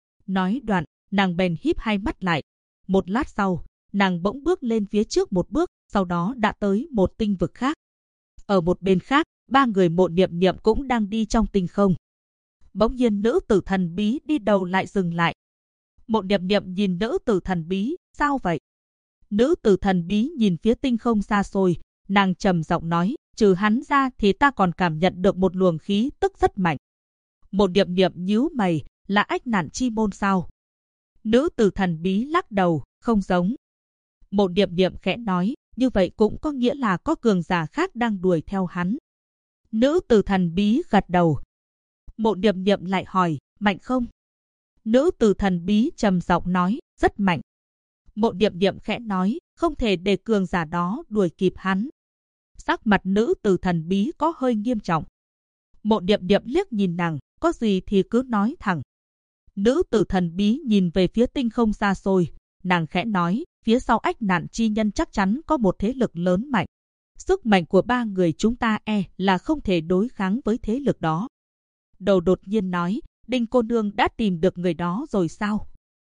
Nói đoạn, nàng bèn híp hai mắt lại. Một lát sau, nàng bỗng bước lên phía trước một bước, sau đó đã tới một tinh vực khác. Ở một bên khác, ba người Mộ Niệm Niệm cũng đang đi trong tinh không. Bỗng nhiên nữ tử thần bí đi đầu lại dừng lại. Mộ Niệm Niệm nhìn nữ tử thần bí, sao vậy? Nữ tử thần bí nhìn phía tinh không xa xôi, nàng trầm giọng nói, trừ hắn ra thì ta còn cảm nhận được một luồng khí tức rất mạnh. Mộ Niệm Niệm nhíu mày, là ách nạn chi môn sao? Nữ tử thần bí lắc đầu, không giống. Mộ Niệm Niệm khẽ nói, như vậy cũng có nghĩa là có cường giả khác đang đuổi theo hắn. Nữ tử thần bí gật đầu. Mộ Niệm Niệm lại hỏi, mạnh không? Nữ tử thần bí trầm giọng nói, rất mạnh. Mộ Niệm Niệm khẽ nói, không thể để cường giả đó đuổi kịp hắn. Sắc mặt nữ tử thần bí có hơi nghiêm trọng. Mộ Niệm Niệm liếc nhìn nàng, có gì thì cứ nói thẳng. Nữ tử thần bí nhìn về phía tinh không xa xôi, nàng khẽ nói, phía sau ách nạn chi nhân chắc chắn có một thế lực lớn mạnh. Sức mạnh của ba người chúng ta là không thể đối kháng với thế lực đó. Đầu đột nhiên nói, Đinh cô nương đã tìm được người đó rồi sao?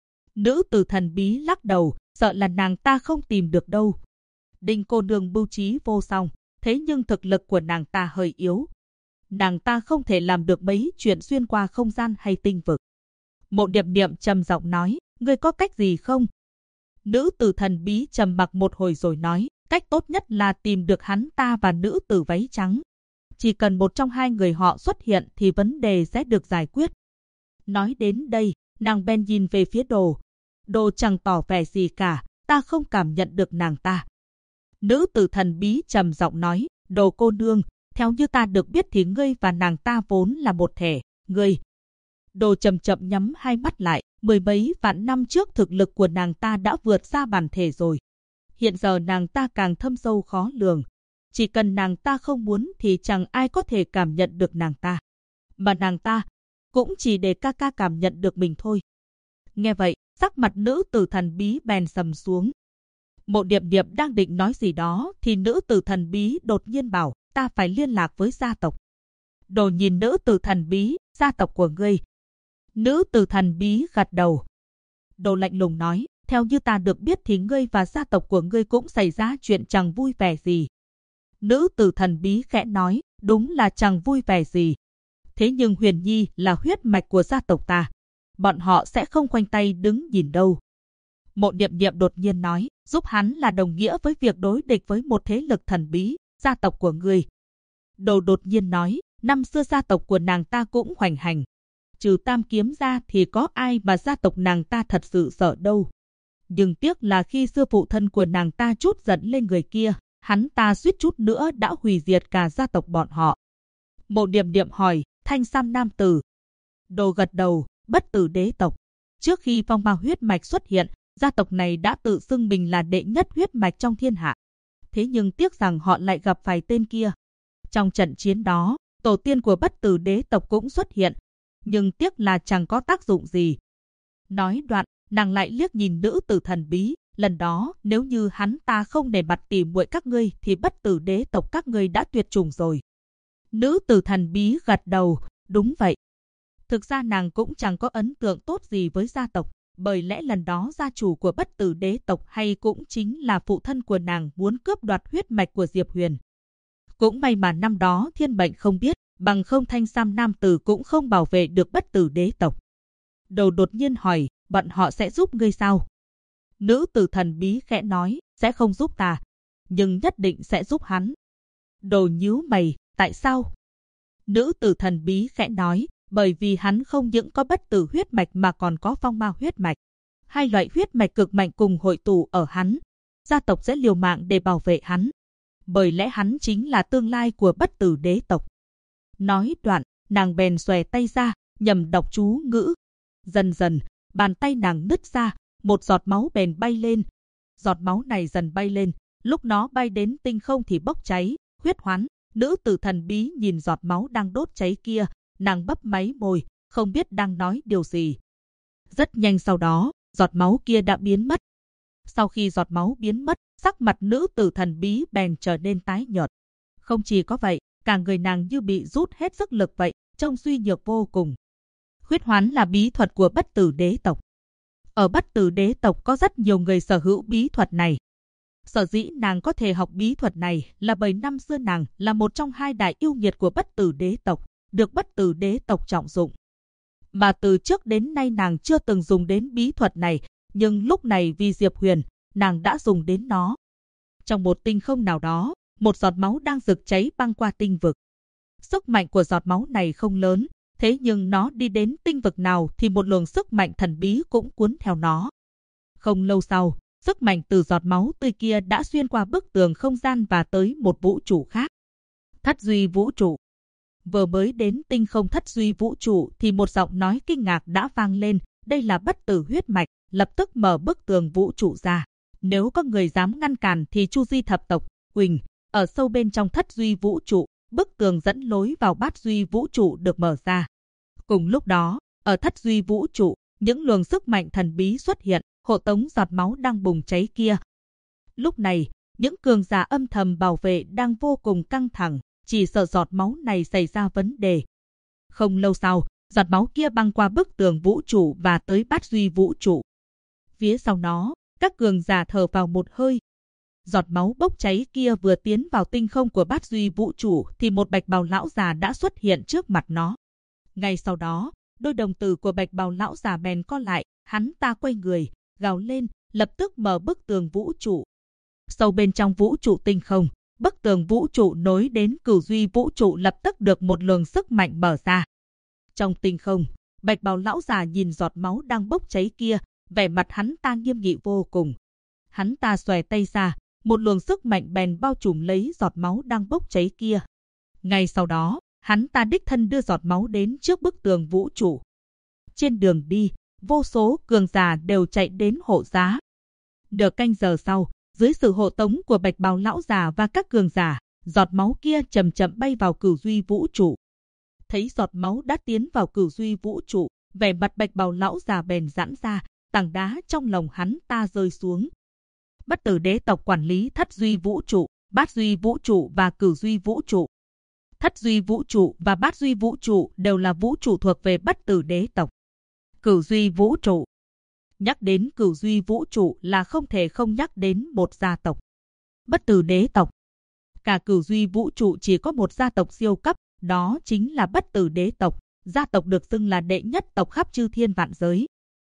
Nữ tử thần bí lắc đầu, sợ là nàng ta không tìm được đâu. Đinh cô nương bưu trí vô song, thế nhưng thực lực của nàng ta hơi yếu. Nàng ta không thể làm được mấy chuyện xuyên qua không gian hay tinh vực. Mộ Niệm Niệm trầm giọng nói, ngươi có cách gì không? Nữ tử thần bí trầm mặc một hồi rồi nói, cách tốt nhất là tìm được hắn ta và nữ tử váy trắng. Chỉ cần một trong hai người họ xuất hiện thì vấn đề sẽ được giải quyết. Nói đến đây, nàng bèn nhìn về phía Đồ. Đồ chẳng tỏ vẻ gì cả, ta không cảm nhận được nàng ta. Nữ tử thần bí trầm giọng nói, Đồ cô nương, theo như ta được biết thì ngươi và nàng ta vốn là một thể, ngươi. Đồ chậm chậm nhắm hai mắt lại, mười mấy vạn năm trước thực lực của nàng ta đã vượt xa bản thể rồi. Hiện giờ nàng ta càng thâm sâu khó lường. Chỉ cần nàng ta không muốn thì chẳng ai có thể cảm nhận được nàng ta. Mà nàng ta cũng chỉ để ca ca cảm nhận được mình thôi. Nghe vậy, sắc mặt nữ tử thần bí bèn sầm xuống. Mộ Niệm Niệm đang định nói gì đó thì nữ tử thần bí đột nhiên bảo, ta phải liên lạc với gia tộc. Đồ nhìn nữ tử thần bí, gia tộc của ngươi. Nữ tử thần bí gật đầu. Đồ lạnh lùng nói, theo như ta được biết thì ngươi và gia tộc của ngươi cũng xảy ra chuyện chẳng vui vẻ gì. Nữ tử thần bí khẽ nói, đúng là chẳng vui vẻ gì. Thế nhưng Huyền Nhi là huyết mạch của gia tộc ta. Bọn họ sẽ không khoanh tay đứng nhìn đâu. Mộ Niệm Niệm đột nhiên nói, giúp hắn là đồng nghĩa với việc đối địch với một thế lực thần bí, gia tộc của ngươi. Đồ đột nhiên nói, năm xưa gia tộc của nàng ta cũng hoành hành. Trừ Tam Kiếm ra thì có ai mà gia tộc nàng ta thật sự sợ đâu. Nhưng tiếc là khi xưa phụ thân của nàng ta chút giận lên người kia, hắn ta suýt chút nữa đã hủy diệt cả gia tộc bọn họ. Mộ Niệm Niệm hỏi, thanh sam nam tử. Đồ gật đầu, Bất Tử đế tộc. Trước khi phong ma huyết mạch xuất hiện, gia tộc này đã tự xưng mình là đệ nhất huyết mạch trong thiên hạ. Thế nhưng tiếc rằng họ lại gặp phải tên kia. Trong trận chiến đó, tổ tiên của Bất Tử đế tộc cũng xuất hiện, nhưng tiếc là chẳng có tác dụng gì. Nói đoạn, nàng lại liếc nhìn nữ tử thần bí, lần đó nếu như hắn ta không để mặt tỉ muội các ngươi thì Bất Tử đế tộc các ngươi đã tuyệt chủng rồi. Nữ tử thần bí gật đầu, đúng vậy. Thực ra nàng cũng chẳng có ấn tượng tốt gì với gia tộc, bởi lẽ lần đó gia chủ của Bất Tử đế tộc hay cũng chính là phụ thân của nàng muốn cướp đoạt huyết mạch của Diệp Huyền. Cũng may mà năm đó thiên mệnh không biết, bằng không thanh sam nam tử cũng không bảo vệ được Bất Tử đế tộc. Đồ đột nhiên hỏi, bọn họ sẽ giúp ngươi sao? Nữ tử thần bí khẽ nói, sẽ không giúp ta, nhưng nhất định sẽ giúp hắn. Đồ nhíu mày, tại sao? Nữ tử thần bí khẽ nói, bởi vì hắn không những có bất tử huyết mạch mà còn có phong ma huyết mạch. Hai loại huyết mạch cực mạnh cùng hội tụ ở hắn. Gia tộc sẽ liều mạng để bảo vệ hắn. Bởi lẽ hắn chính là tương lai của Bất Tử đế tộc. Nói đoạn, nàng bèn xòe tay ra, nhầm đọc chú ngữ. Dần dần, bàn tay nàng nứt ra, một giọt máu bèn bay lên. Giọt máu này dần bay lên, lúc nó bay đến tinh không thì bốc cháy, huyết hoán. Nữ tử thần bí nhìn giọt máu đang đốt cháy kia, nàng bấp máy môi, không biết đang nói điều gì. Rất nhanh sau đó, giọt máu kia đã biến mất. Sau khi giọt máu biến mất, sắc mặt nữ tử thần bí bèn trở nên tái nhợt. Không chỉ có vậy, cả người nàng như bị rút hết sức lực vậy, trông suy nhược vô cùng. Huyết hoán là bí thuật của Bất Tử đế tộc. Ở Bất Tử đế tộc có rất nhiều người sở hữu bí thuật này. Sở dĩ nàng có thể học bí thuật này là bởi năm xưa nàng là một trong hai đại yêu nghiệt của Bất Tử đế tộc, được Bất Tử đế tộc trọng dụng. Mà từ trước đến nay nàng chưa từng dùng đến bí thuật này, nhưng lúc này vì Diệp Huyền, nàng đã dùng đến nó. Trong một tinh không nào đó, một giọt máu đang rực cháy băng qua tinh vực. Sức mạnh của giọt máu này không lớn, thế nhưng nó đi đến tinh vực nào thì một luồng sức mạnh thần bí cũng cuốn theo nó. Không lâu sau, sức mạnh từ giọt máu tươi kia đã xuyên qua bức tường không gian và tới một vũ trụ khác. Thất duy vũ trụ. Vừa mới đến tinh không thất duy vũ trụ thì một giọng nói kinh ngạc đã vang lên, đây là Bất Tử huyết mạch, lập tức mở bức tường vũ trụ ra. Nếu có người dám ngăn cản thì chu di thập tộc, Quỳnh, ở sâu bên trong thất duy vũ trụ, bức tường dẫn lối vào bát duy vũ trụ được mở ra. Cùng lúc đó, ở thất duy vũ trụ, những luồng sức mạnh thần bí xuất hiện, hộ tống giọt máu đang bùng cháy kia. Lúc này, những cường giả âm thầm bảo vệ đang vô cùng căng thẳng, chỉ sợ giọt máu này xảy ra vấn đề. Không lâu sau, giọt máu kia băng qua bức tường vũ trụ và tới bát duy vũ trụ. Phía sau nó, các cường giả thở vào một hơi. Giọt máu bốc cháy kia vừa tiến vào tinh không của bát duy vũ trụ thì một bạch bào lão già đã xuất hiện trước mặt nó. Ngay sau đó, đôi đồng tử của bạch bào lão già bèn co lại, hắn ta quay người, gào lên, lập tức mở bức tường vũ trụ. Sâu bên trong vũ trụ tinh không, bức tường vũ trụ nối đến cửu duy vũ trụ lập tức được một luồng sức mạnh mở ra. Trong tinh không, bạch bào lão già nhìn giọt máu đang bốc cháy kia, vẻ mặt hắn ta nghiêm nghị vô cùng. Hắn ta xòe tay ra, một luồng sức mạnh bèn bao trùm lấy giọt máu đang bốc cháy kia. Ngay sau đó, hắn ta đích thân đưa giọt máu đến trước bức tường vũ trụ. Trên đường đi, vô số cường giả đều chạy đến hộ giá. Nửa canh giờ sau, dưới sự hộ tống của bạch bào lão già và các cường giả, giọt máu kia chậm chậm bay vào cửu duy vũ trụ. Thấy giọt máu đã tiến vào cửu duy vũ trụ, vẻ mặt bạch bào lão già bèn giãn ra, tảng đá trong lòng hắn ta rơi xuống. Bất Tử đế tộc quản lý thất duy vũ trụ, bát duy vũ trụ và cửu duy vũ trụ. Thất duy vũ trụ và bát duy vũ trụ đều là vũ trụ thuộc về Bất Tử đế tộc. Cửu duy vũ trụ. Nhắc đến Cửu Duy vũ trụ là không thể không nhắc đến một gia tộc. Bất Tử đế tộc. Cả Cửu Duy vũ trụ chỉ có một gia tộc siêu cấp, đó chính là Bất Tử đế tộc. Gia tộc được xưng là đệ nhất tộc khắp chư thiên vạn giới.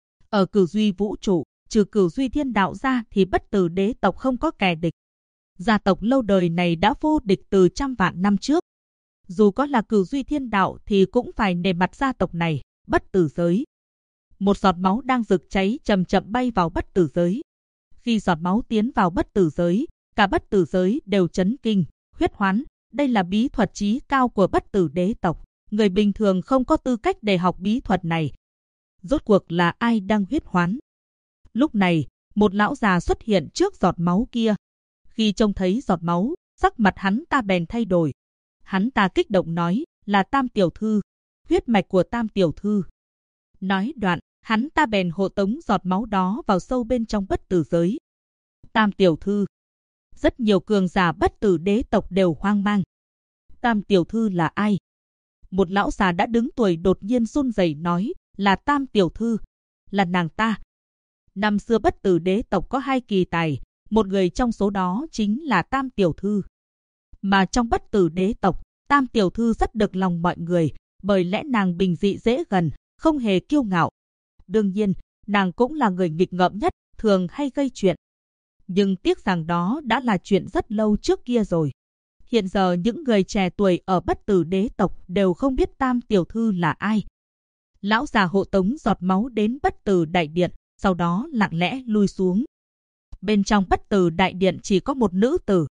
Ở Cửu Duy vũ trụ, trừ Cửu Duy thiên đạo ra thì Bất Tử đế tộc không có kẻ địch. Gia tộc lâu đời này đã vô địch từ trăm vạn năm trước. Dù có là Cửu Duy thiên đạo thì cũng phải nể mặt gia tộc này, Bất Tử giới. Một giọt máu đang rực cháy chậm chậm bay vào Bất Tử giới. Khi giọt máu tiến vào Bất Tử giới, cả Bất Tử giới đều chấn kinh. Huyết hoán, đây là bí thuật chí cao của Bất Tử đế tộc. Người bình thường không có tư cách để học bí thuật này. Rốt cuộc là ai đang huyết hoán? Lúc này, một lão già xuất hiện trước giọt máu kia. Khi trông thấy giọt máu, sắc mặt hắn ta bèn thay đổi. Hắn ta kích động nói, là Tam tiểu thư, huyết mạch của Tam tiểu thư. Nói đoạn, hắn ta bèn hộ tống giọt máu đó vào sâu bên trong Bất Tử giới. Tam tiểu thư. Rất nhiều cường giả Bất Tử đế tộc đều hoang mang. Tam tiểu thư là ai? Một lão già đã đứng tuổi đột nhiên run rẩy nói, là Tam tiểu thư, là nàng ta. Năm xưa Bất Tử đế tộc có 2 kỳ tài, một người trong số đó chính là Tam tiểu thư. Mà trong Bất Tử đế tộc, Tam tiểu thư rất được lòng mọi người, bởi lẽ nàng bình dị dễ gần, không hề kiêu ngạo. Đương nhiên, nàng cũng là người nghịch ngợm nhất, thường hay gây chuyện. Nhưng tiếc rằng đó đã là chuyện rất lâu trước kia rồi. Hiện giờ những người trẻ tuổi ở Bất Tử đế tộc đều không biết Tam tiểu thư là ai. Lão già hộ tống giọt máu đến Bất Tử đại điện, sau đó lặng lẽ lui xuống. Bên trong Bất Tử đại điện chỉ có một nữ tử.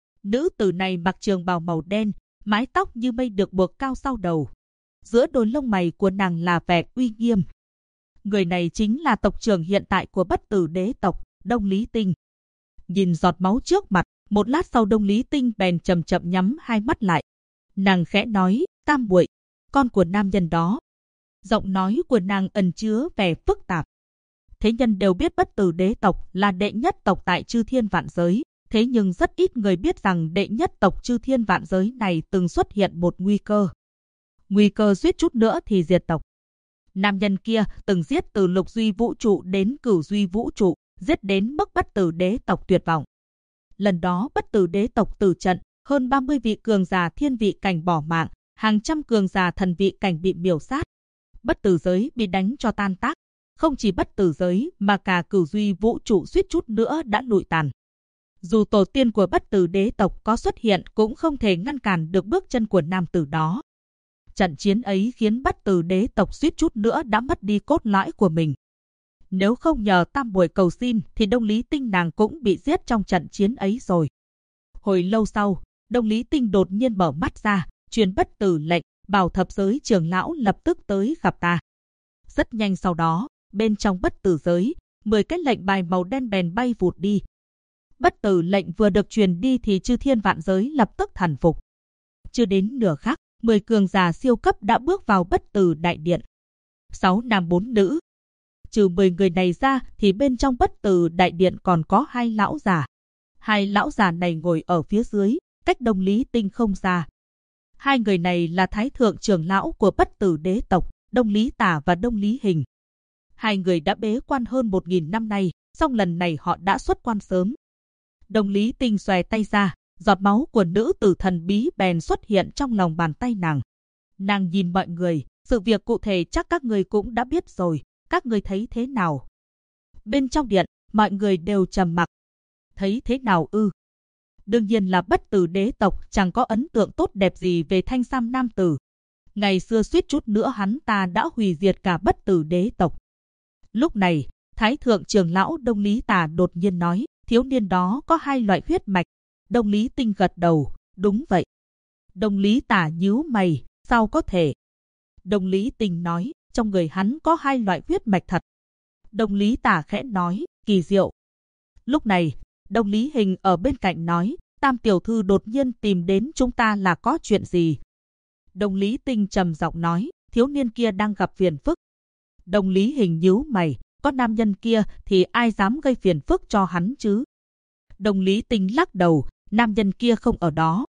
Nữ tử này mặc trường bào màu đen, mái tóc như mây được buộc cao sau đầu. Giữa đôi lông mày của nàng là vẻ uy nghiêm. Người này chính là tộc trưởng hiện tại của Bất Tử đế tộc, Đông Lý Tinh. Nhìn giọt máu trước mặt, một lát sau Đông Lý Tinh bèn chậm chậm nhắm hai mắt lại. Nàng khẽ nói, Tam muội, con của nam nhân đó. Giọng nói của nàng ẩn chứa vẻ phức tạp. Thế nhân đều biết Bất Tử đế tộc là đệ nhất tộc tại chư thiên vạn giới. Thế nhưng rất ít người biết rằng đệ nhất tộc chư thiên vạn giới này từng xuất hiện một nguy cơ. Nguy cơ suýt chút nữa thì diệt tộc. Nam nhân kia từng giết từ Lục Duy vũ trụ đến Cửu Duy vũ trụ, giết đến mức Bất Tử đế tộc tuyệt vọng. Lần đó Bất Tử đế tộc tử trận, hơn 30 vị cường giả thiên vị cảnh bỏ mạng, hàng trăm cường giả thần vị cảnh bị miểu sát. Bất Tử giới bị đánh cho tan tác. Không chỉ Bất Tử giới mà cả Cửu Duy vũ trụ suýt chút nữa đã lụi tàn. Dù tổ tiên của Bất Tử đế tộc có xuất hiện cũng không thể ngăn cản được bước chân của nam tử đó. Trận chiến ấy khiến Bất Tử đế tộc suýt chút nữa đã mất đi cốt lõi của mình. Nếu không nhờ Tam muội cầu xin thì Đông Lý Tinh nàng cũng bị giết trong trận chiến ấy rồi. Hồi lâu sau, Đông Lý Tinh đột nhiên mở mắt ra, truyền bất tử lệnh, bảo thập giới trưởng lão lập tức tới gặp ta. Rất nhanh sau đó, bên trong bất tử giới, 10 cái lệnh bài màu đen bèn bay vụt đi. Bất tử lệnh vừa được truyền đi thì chư thiên vạn giới lập tức thần phục. Chưa đến nửa khắc, 10 cường giả siêu cấp đã bước vào bất tử đại điện. 6 nam 4 nữ. Trừ 10 người này ra thì bên trong bất tử đại điện còn có 2 lão già. 2 lão già này ngồi ở phía dưới, cách Đông Lý Tinh không xa. 2 người này là thái thượng trưởng lão của bất tử đế tộc, Đông Lý Tả và Đông Lý Hình. 2 người đã bế quan hơn 1000 năm nay, song lần này họ đã xuất quan sớm. Đông Lý Tinh xòe tay ra, giọt máu của nữ tử thần bí bèn xuất hiện trong lòng bàn tay nàng. Nàng nhìn mọi người, sự việc cụ thể chắc các người cũng đã biết rồi, các người thấy thế nào? Bên trong điện, mọi người đều trầm mặc. Thấy thế nào ư? Đương nhiên là bất tử đế tộc chẳng có ấn tượng tốt đẹp gì về thanh sam nam tử. Ngày xưa suýt chút nữa hắn ta đã hủy diệt cả bất tử đế tộc. Lúc này, thái thượng trưởng lão Đông Lý Tả đột nhiên nói, thiếu niên đó có 2 loại huyết mạch. Đông Lý Tinh gật đầu, đúng vậy. Đông Lý Tả nhíu mày, sao có thể? Đông Lý Tinh nói, trong người hắn có 2 loại huyết mạch thật. Đông Lý Tả khẽ nói, kỳ diệu. Lúc này, Đông Lý Hình ở bên cạnh nói, Tam tiểu thư đột nhiên tìm đến chúng ta là có chuyện gì? Đông Lý Tinh trầm giọng nói, thiếu niên kia đang gặp phiền phức. Đông Lý Hình nhíu mày, có nam nhân kia thì ai dám gây phiền phức cho hắn chứ? Đông Lý Tinh lắc đầu, nam nhân kia không ở đó.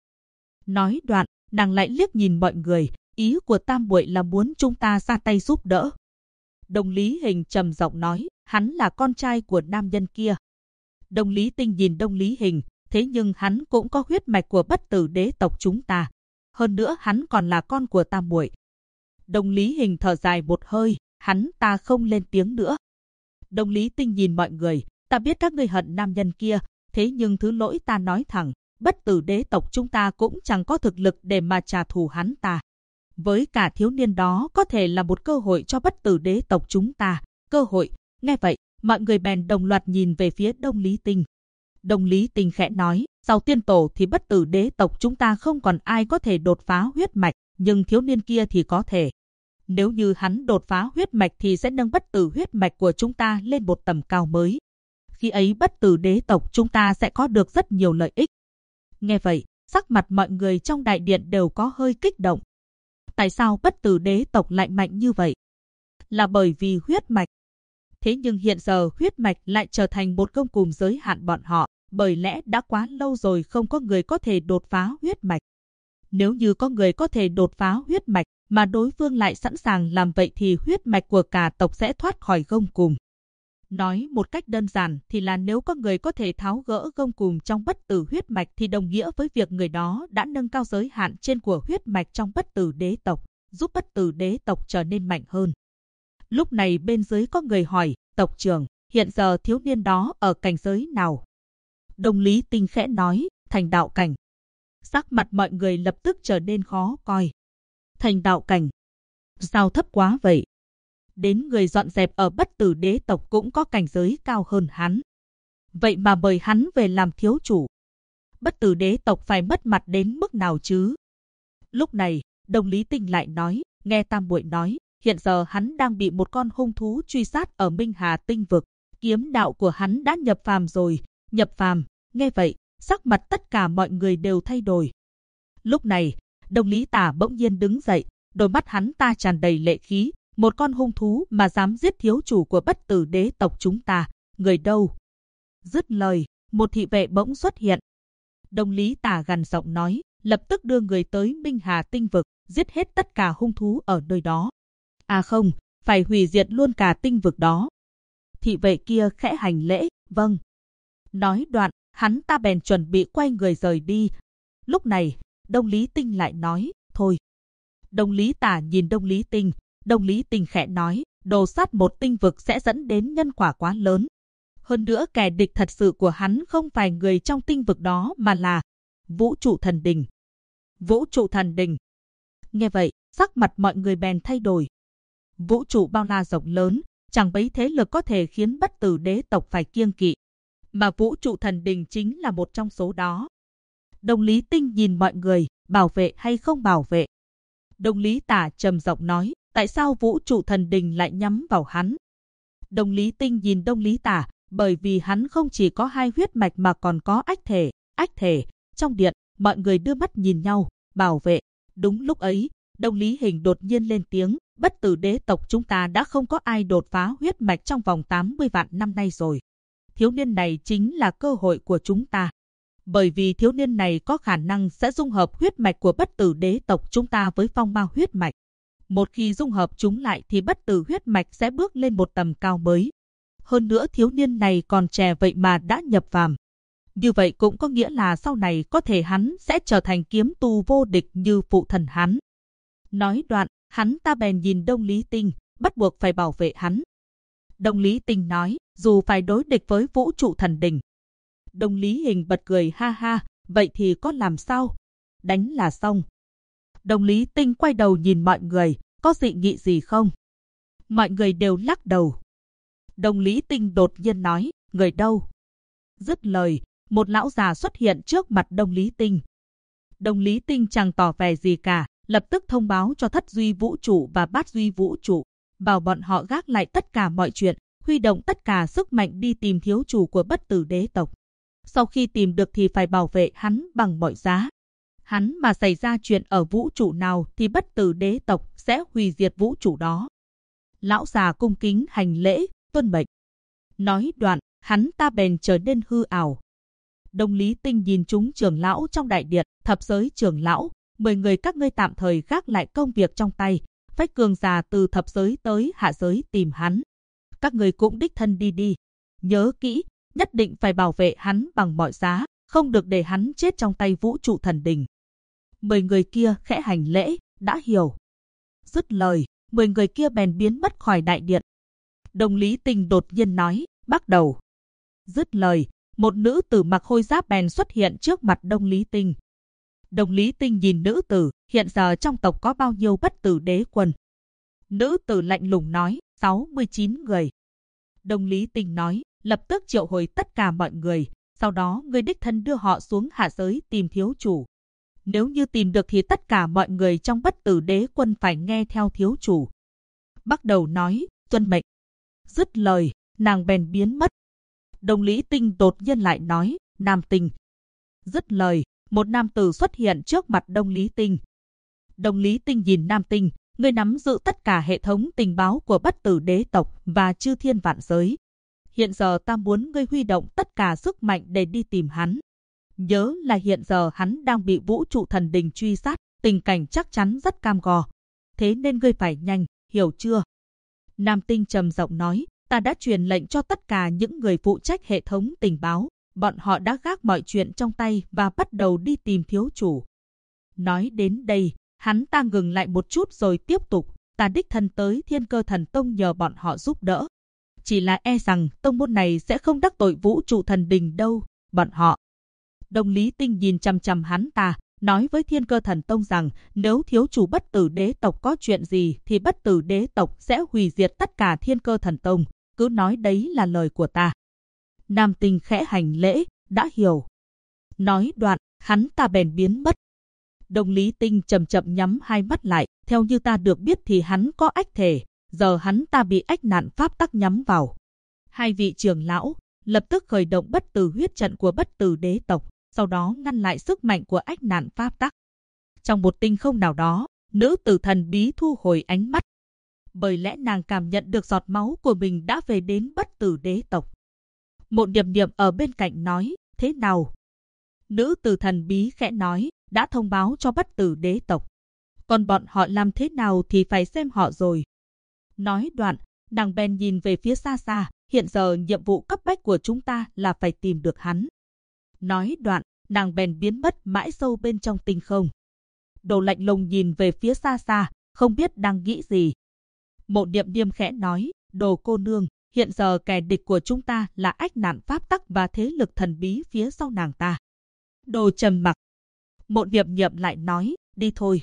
Nói đoạn, nàng lại liếc nhìn mọi người, ý của Tam muội là muốn chúng ta ra tay giúp đỡ. Đồng Lý Hình trầm giọng nói, hắn là con trai của nam nhân kia. Đồng Lý Tinh nhìn Đồng Lý Hình, thế nhưng hắn cũng có huyết mạch của bất tử đế tộc chúng ta. Hơn nữa hắn còn là con của tam muội. Đồng Lý Hình thở dài một hơi, hắn ta không lên tiếng nữa. Đồng Lý Tinh nhìn mọi người, ta biết các ngươi hận nam nhân kia, thế nhưng thứ lỗi ta nói thẳng, bất tử đế tộc chúng ta cũng chẳng có thực lực để mà trả thù hắn ta. Với cả thiếu niên đó có thể là một cơ hội cho bất tử đế tộc chúng ta. Cơ hội, nghe vậy, mọi người bèn đồng loạt nhìn về phía Đồng Lý Tinh. Đồng Lý Tinh khẽ nói, sau tiên tổ thì bất tử đế tộc chúng ta không còn ai có thể đột phá huyết mạch, nhưng thiếu niên kia thì có thể. Nếu như hắn đột phá huyết mạch thì sẽ nâng bất tử huyết mạch của chúng ta lên một tầm cao mới. Khi ấy bất tử đế tộc chúng ta sẽ có được rất nhiều lợi ích. Nghe vậy, sắc mặt mọi người trong đại điện đều có hơi kích động. Tại sao bất tử đế tộc lại mạnh như vậy? Là bởi vì huyết mạch. Thế nhưng hiện giờ huyết mạch lại trở thành một gông cùm giới hạn bọn họ, bởi lẽ đã quá lâu rồi không có người có thể đột phá huyết mạch. Nếu như có người có thể đột phá huyết mạch, mà đối phương lại sẵn sàng làm vậy thì huyết mạch của cả tộc sẽ thoát khỏi gông cùm. Nói một cách đơn giản thì là nếu có người có thể tháo gỡ gông cùm trong bất tử huyết mạch thì đồng nghĩa với việc người đó đã nâng cao giới hạn trên của huyết mạch trong bất tử đế tộc, giúp bất tử đế tộc trở nên mạnh hơn. Lúc này bên dưới có người hỏi, tộc trưởng, hiện giờ thiếu niên đó ở cảnh giới nào? Đồng Lý Tinh khẽ nói, thành đạo cảnh. Sắc mặt mọi người lập tức trở nên khó coi. Thành đạo cảnh? Sao thấp quá vậy? Đến người dọn dẹp ở bất tử đế tộc cũng có cảnh giới cao hơn hắn. Vậy mà mời hắn về làm thiếu chủ. Bất tử đế tộc phải mất mặt đến mức nào chứ? Lúc này, Đồng Lý Tinh lại nói, nghe tam muội nói, hiện giờ hắn đang bị một con hung thú truy sát ở Minh Hà tinh vực. Kiếm đạo của hắn đã nhập phàm rồi. Nhập phàm, nghe vậy, sắc mặt tất cả mọi người đều thay đổi. Lúc này, Đồng Lý Tả bỗng nhiên đứng dậy, đôi mắt hắn ta tràn đầy lệ khí. Một con hung thú mà dám giết thiếu chủ của bất tử đế tộc chúng ta, người đâu? Dứt lời, một thị vệ bỗng xuất hiện. Đồng Lý Tả gằn giọng nói, lập tức đưa người tới Minh Hà tinh vực, giết hết tất cả hung thú ở nơi đó. À không, phải hủy diệt luôn cả tinh vực đó. Thị vệ kia khẽ hành lễ, vâng. Nói đoạn, hắn ta bèn chuẩn bị quay người rời đi. Lúc này, Đồng Lý Tinh lại nói, thôi. Đồng Lý Tả nhìn Đồng Lý Tinh. Đồng Lý Tinh khẽ nói, đồ sát một tinh vực sẽ dẫn đến nhân quả quá lớn. Hơn nữa kẻ địch thật sự của hắn không phải người trong tinh vực đó mà là Vũ trụ thần đình. Vũ trụ thần đình. Nghe vậy, sắc mặt mọi người bèn thay đổi. Vũ trụ bao la rộng lớn, chẳng mấy thế lực có thể khiến bất tử đế tộc phải kiêng kỵ. Mà vũ trụ thần đình chính là một trong số đó. Đồng Lý Tinh nhìn mọi người, bảo vệ hay không bảo vệ? Đồng Lý Tả trầm giọng nói, tại sao vũ trụ thần đình lại nhắm vào hắn? Đồng Lý Tinh nhìn Đồng Lý Tả, bởi vì hắn không chỉ có hai huyết mạch mà còn có ách thể. Ách thể, trong điện, mọi người đưa mắt nhìn nhau, bảo vệ. Đúng lúc ấy, Đồng Lý Hình đột nhiên lên tiếng, bất tử đế tộc chúng ta đã không có ai đột phá huyết mạch trong vòng 80 vạn năm nay rồi. Thiếu niên này chính là cơ hội của chúng ta. Bởi vì thiếu niên này có khả năng sẽ dung hợp huyết mạch của bất tử đế tộc chúng ta với phong ma huyết mạch. Một khi dung hợp chúng lại thì bất tử huyết mạch sẽ bước lên một tầm cao mới. Hơn nữa thiếu niên này còn trẻ vậy mà đã nhập phàm. Như vậy cũng có nghĩa là sau này có thể hắn sẽ trở thành kiếm tu vô địch như phụ thần hắn. Nói đoạn, hắn ta bèn nhìn Đồng Lý Tinh, bắt buộc phải bảo vệ hắn. Đồng Lý Tinh nói, dù phải đối địch với vũ trụ thần đình. Đồng Lý Hình bật cười ha ha, vậy thì có làm sao? Đánh là xong. Đồng Lý Tinh quay đầu nhìn mọi người, có dị nghị gì không? Mọi người đều lắc đầu. Đồng Lý Tinh đột nhiên nói, người đâu? Dứt lời, một lão già xuất hiện trước mặt Đồng Lý Tinh. Đồng Lý Tinh chẳng tỏ vẻ gì cả, lập tức thông báo cho Thất Duy Vũ Trụ và Bát Duy Vũ Trụ, bảo bọn họ gác lại tất cả mọi chuyện, huy động tất cả sức mạnh đi tìm thiếu chủ của bất tử đế tộc. Sau khi tìm được thì phải bảo vệ hắn bằng mọi giá. Hắn mà xảy ra chuyện ở vũ trụ nào thì bất tử đế tộc sẽ hủy diệt vũ trụ đó. Lão già cung kính hành lễ, tuân mệnh. Nói đoạn, hắn ta bèn trở nên hư ảo. Đồng Lý Tinh nhìn chúng trưởng lão trong đại điện, thập giới trưởng lão, 10 người các ngươi tạm thời gác lại công việc trong tay, phách cường giả từ thập giới tới hạ giới tìm hắn. Các người cũng đích thân đi đi. Nhớ kỹ, nhất định phải bảo vệ hắn bằng mọi giá, không được để hắn chết trong tay vũ trụ thần đình. 10 người kia khẽ hành lễ, đã hiểu. Dứt lời, 10 người kia bèn biến mất khỏi đại điện. Đồng Lý Tinh đột nhiên nói, bắt đầu. Dứt lời, một nữ tử mặc khôi giáp bèn xuất hiện trước mặt Đông Lý Tinh. Đông Lý Tinh nhìn nữ tử, hiện giờ trong tộc có bao nhiêu bất tử đế quân? Nữ tử lạnh lùng nói, 69 người. Đông Lý Tinh nói, lập tức triệu hồi tất cả mọi người, sau đó ngươi đích thân đưa họ xuống hạ giới tìm thiếu chủ. Nếu như tìm được thì tất cả mọi người trong bất tử đế quân phải nghe theo thiếu chủ. Bắt đầu nói, tuân mệnh. Dứt lời, nàng bèn biến mất. Đông Lý Tinh đột nhiên lại nói, Nam Tinh. Dứt lời, một nam tử xuất hiện trước mặt Đông Lý Tinh. Đông Lý Tinh nhìn Nam Tinh, ngươi nắm giữ tất cả hệ thống tình báo của bất tử đế tộc và chư thiên vạn giới. Hiện giờ ta muốn ngươi huy động tất cả sức mạnh để đi tìm hắn. Nhớ là hiện giờ hắn đang bị vũ trụ thần đình truy sát, tình cảnh chắc chắn rất cam go. Thế nên ngươi phải nhanh, hiểu chưa? Nam Tinh trầm giọng nói, ta đã truyền lệnh cho tất cả những người phụ trách hệ thống tình báo. Bọn họ đã gác mọi chuyện trong tay và bắt đầu đi tìm thiếu chủ. Nói đến đây, hắn ta ngừng lại một chút rồi tiếp tục, ta đích thân tới Thiên Cơ Thần Tông nhờ bọn họ giúp đỡ. Chỉ là e rằng tông môn này sẽ không đắc tội vũ trụ thần đình đâu, bọn họ. Đông Lý Tinh nhìn chằm chằm hắn ta, nói với Thiên Cơ Thần Tông rằng nếu thiếu chủ bất tử đế tộc có chuyện gì thì bất tử đế tộc sẽ hủy diệt tất cả Thiên Cơ Thần Tông, cứ nói đấy là lời của ta. Nam Tinh khẽ hành lễ, đã hiểu. Nói đoạn, hắn ta bèn biến mất. Đông Lý Tinh chậm chậm nhắm hai mắt lại, theo như ta được biết thì hắn có ách thể, giờ hắn ta bị ách nạn pháp tắc nhắm vào. Hai vị trưởng lão lập tức khởi động bất tử huyết trận của bất tử đế tộc, sau đó ngăn lại sức mạnh của ách nạn pháp tắc. Trong một tinh không nào đó, nữ tử thần bí thu hồi ánh mắt. Bởi lẽ nàng cảm nhận được giọt máu của mình đã về đến bất tử đế tộc. Một Điềm Điềm ở bên cạnh nói, thế nào? Nữ tử thần bí khẽ nói, đã thông báo cho bất tử đế tộc. Còn bọn họ làm thế nào thì phải xem họ rồi. Nói đoạn, nàng bèn nhìn về phía xa xa, hiện giờ nhiệm vụ cấp bách của chúng ta là phải tìm được hắn. Nói đoạn, nàng bèn biến mất mãi sâu bên trong tinh không. Đồ lạnh lùng nhìn về phía xa xa, không biết đang nghĩ gì. Mộ Điềm Điềm khẽ nói, Đồ cô nương, hiện giờ kẻ địch của chúng ta là ách nạn pháp tắc và thế lực thần bí phía sau nàng ta. Đồ trầm mặc. Mộ Điềm Điềm lại nói, đi thôi.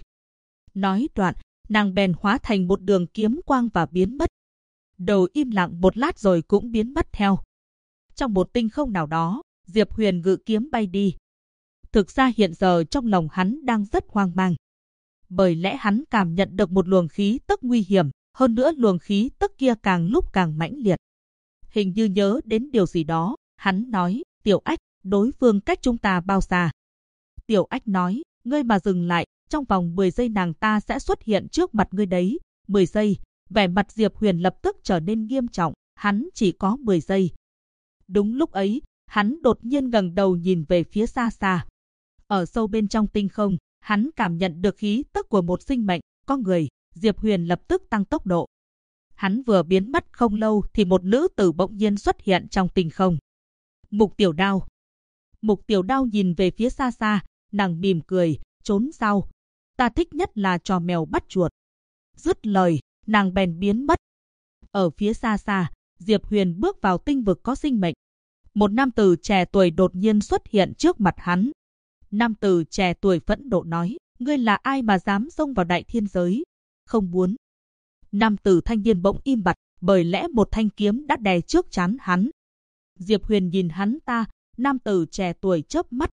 Nói đoạn, nàng bèn hóa thành một đường kiếm quang và biến mất. Đồ im lặng một lát rồi cũng biến mất theo. Trong một tinh không nào đó, Diệp Huyền ngự kiếm bay đi. Thực ra hiện giờ trong lòng hắn đang rất hoang mang. Bởi lẽ hắn cảm nhận được một luồng khí tức nguy hiểm, hơn nữa luồng khí tức kia càng lúc càng mãnh liệt. Hình như nhớ đến điều gì đó, hắn nói, Tiểu Ách, đối phương cách chúng ta bao xa? Tiểu Ách nói, ngươi mà dừng lại, trong vòng 10 giây nàng ta sẽ xuất hiện trước mặt ngươi đấy. 10 giây, vẻ mặt Diệp Huyền lập tức trở nên nghiêm trọng, hắn chỉ có 10 giây. Đúng lúc ấy, hắn đột nhiên ngẩng đầu nhìn về phía xa xa. Ở sâu bên trong tinh không, hắn cảm nhận được khí tức của một sinh mệnh, con người. Diệp Huyền lập tức tăng tốc độ. Hắn vừa biến mất không lâu thì một nữ tử bỗng nhiên xuất hiện trong tinh không. Mục Tiểu Đao. Mục Tiểu Đao nhìn về phía xa xa, nàng mỉm cười, trốn sau. Ta thích nhất là trò mèo bắt chuột. Dứt lời, nàng bèn biến mất. Ở phía xa xa, Diệp Huyền bước vào tinh vực có sinh mệnh. Một nam tử trẻ tuổi đột nhiên xuất hiện trước mặt hắn. Nam tử trẻ tuổi phẫn nộ nói, ngươi là ai mà dám xông vào đại thiên giới? Không muốn. Nam tử thanh niên bỗng im bặt, bởi lẽ một thanh kiếm đã đè trước trán hắn. Diệp Huyền nhìn hắn ta, nam tử trẻ tuổi chớp mắt,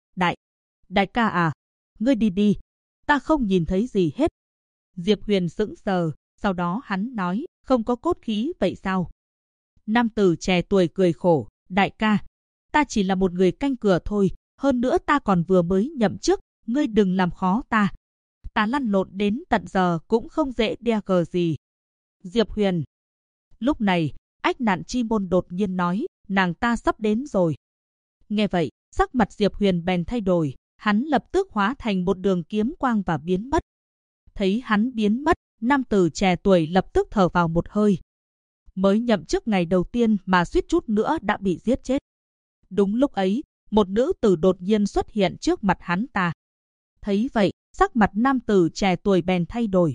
đại ca à, ngươi đi đi, ta không nhìn thấy gì hết. Diệp Huyền sững sờ, sau đó hắn nói, không có cốt khí vậy sao? Nam tử trẻ tuổi cười khổ, đại ca, ta chỉ là một người canh cửa thôi, hơn nữa ta còn vừa mới nhậm chức, ngươi đừng làm khó ta. Ta lăn lộn đến tận giờ cũng không dễ đe gờ gì. Diệp Huyền. Lúc này, Ách Nạn Chi Môn đột nhiên nói, nàng ta sắp đến rồi. Nghe vậy, sắc mặt Diệp Huyền bèn thay đổi, hắn lập tức hóa thành một đường kiếm quang và biến mất. Thấy hắn biến mất, Nam tử trẻ tuổi lập tức thở vào một hơi. Mới nhậm chức ngày đầu tiên mà suýt chút nữa đã bị giết chết. Đúng lúc ấy, một nữ tử đột nhiên xuất hiện trước mặt hắn ta. Thấy vậy, sắc mặt nam tử trẻ tuổi bèn thay đổi.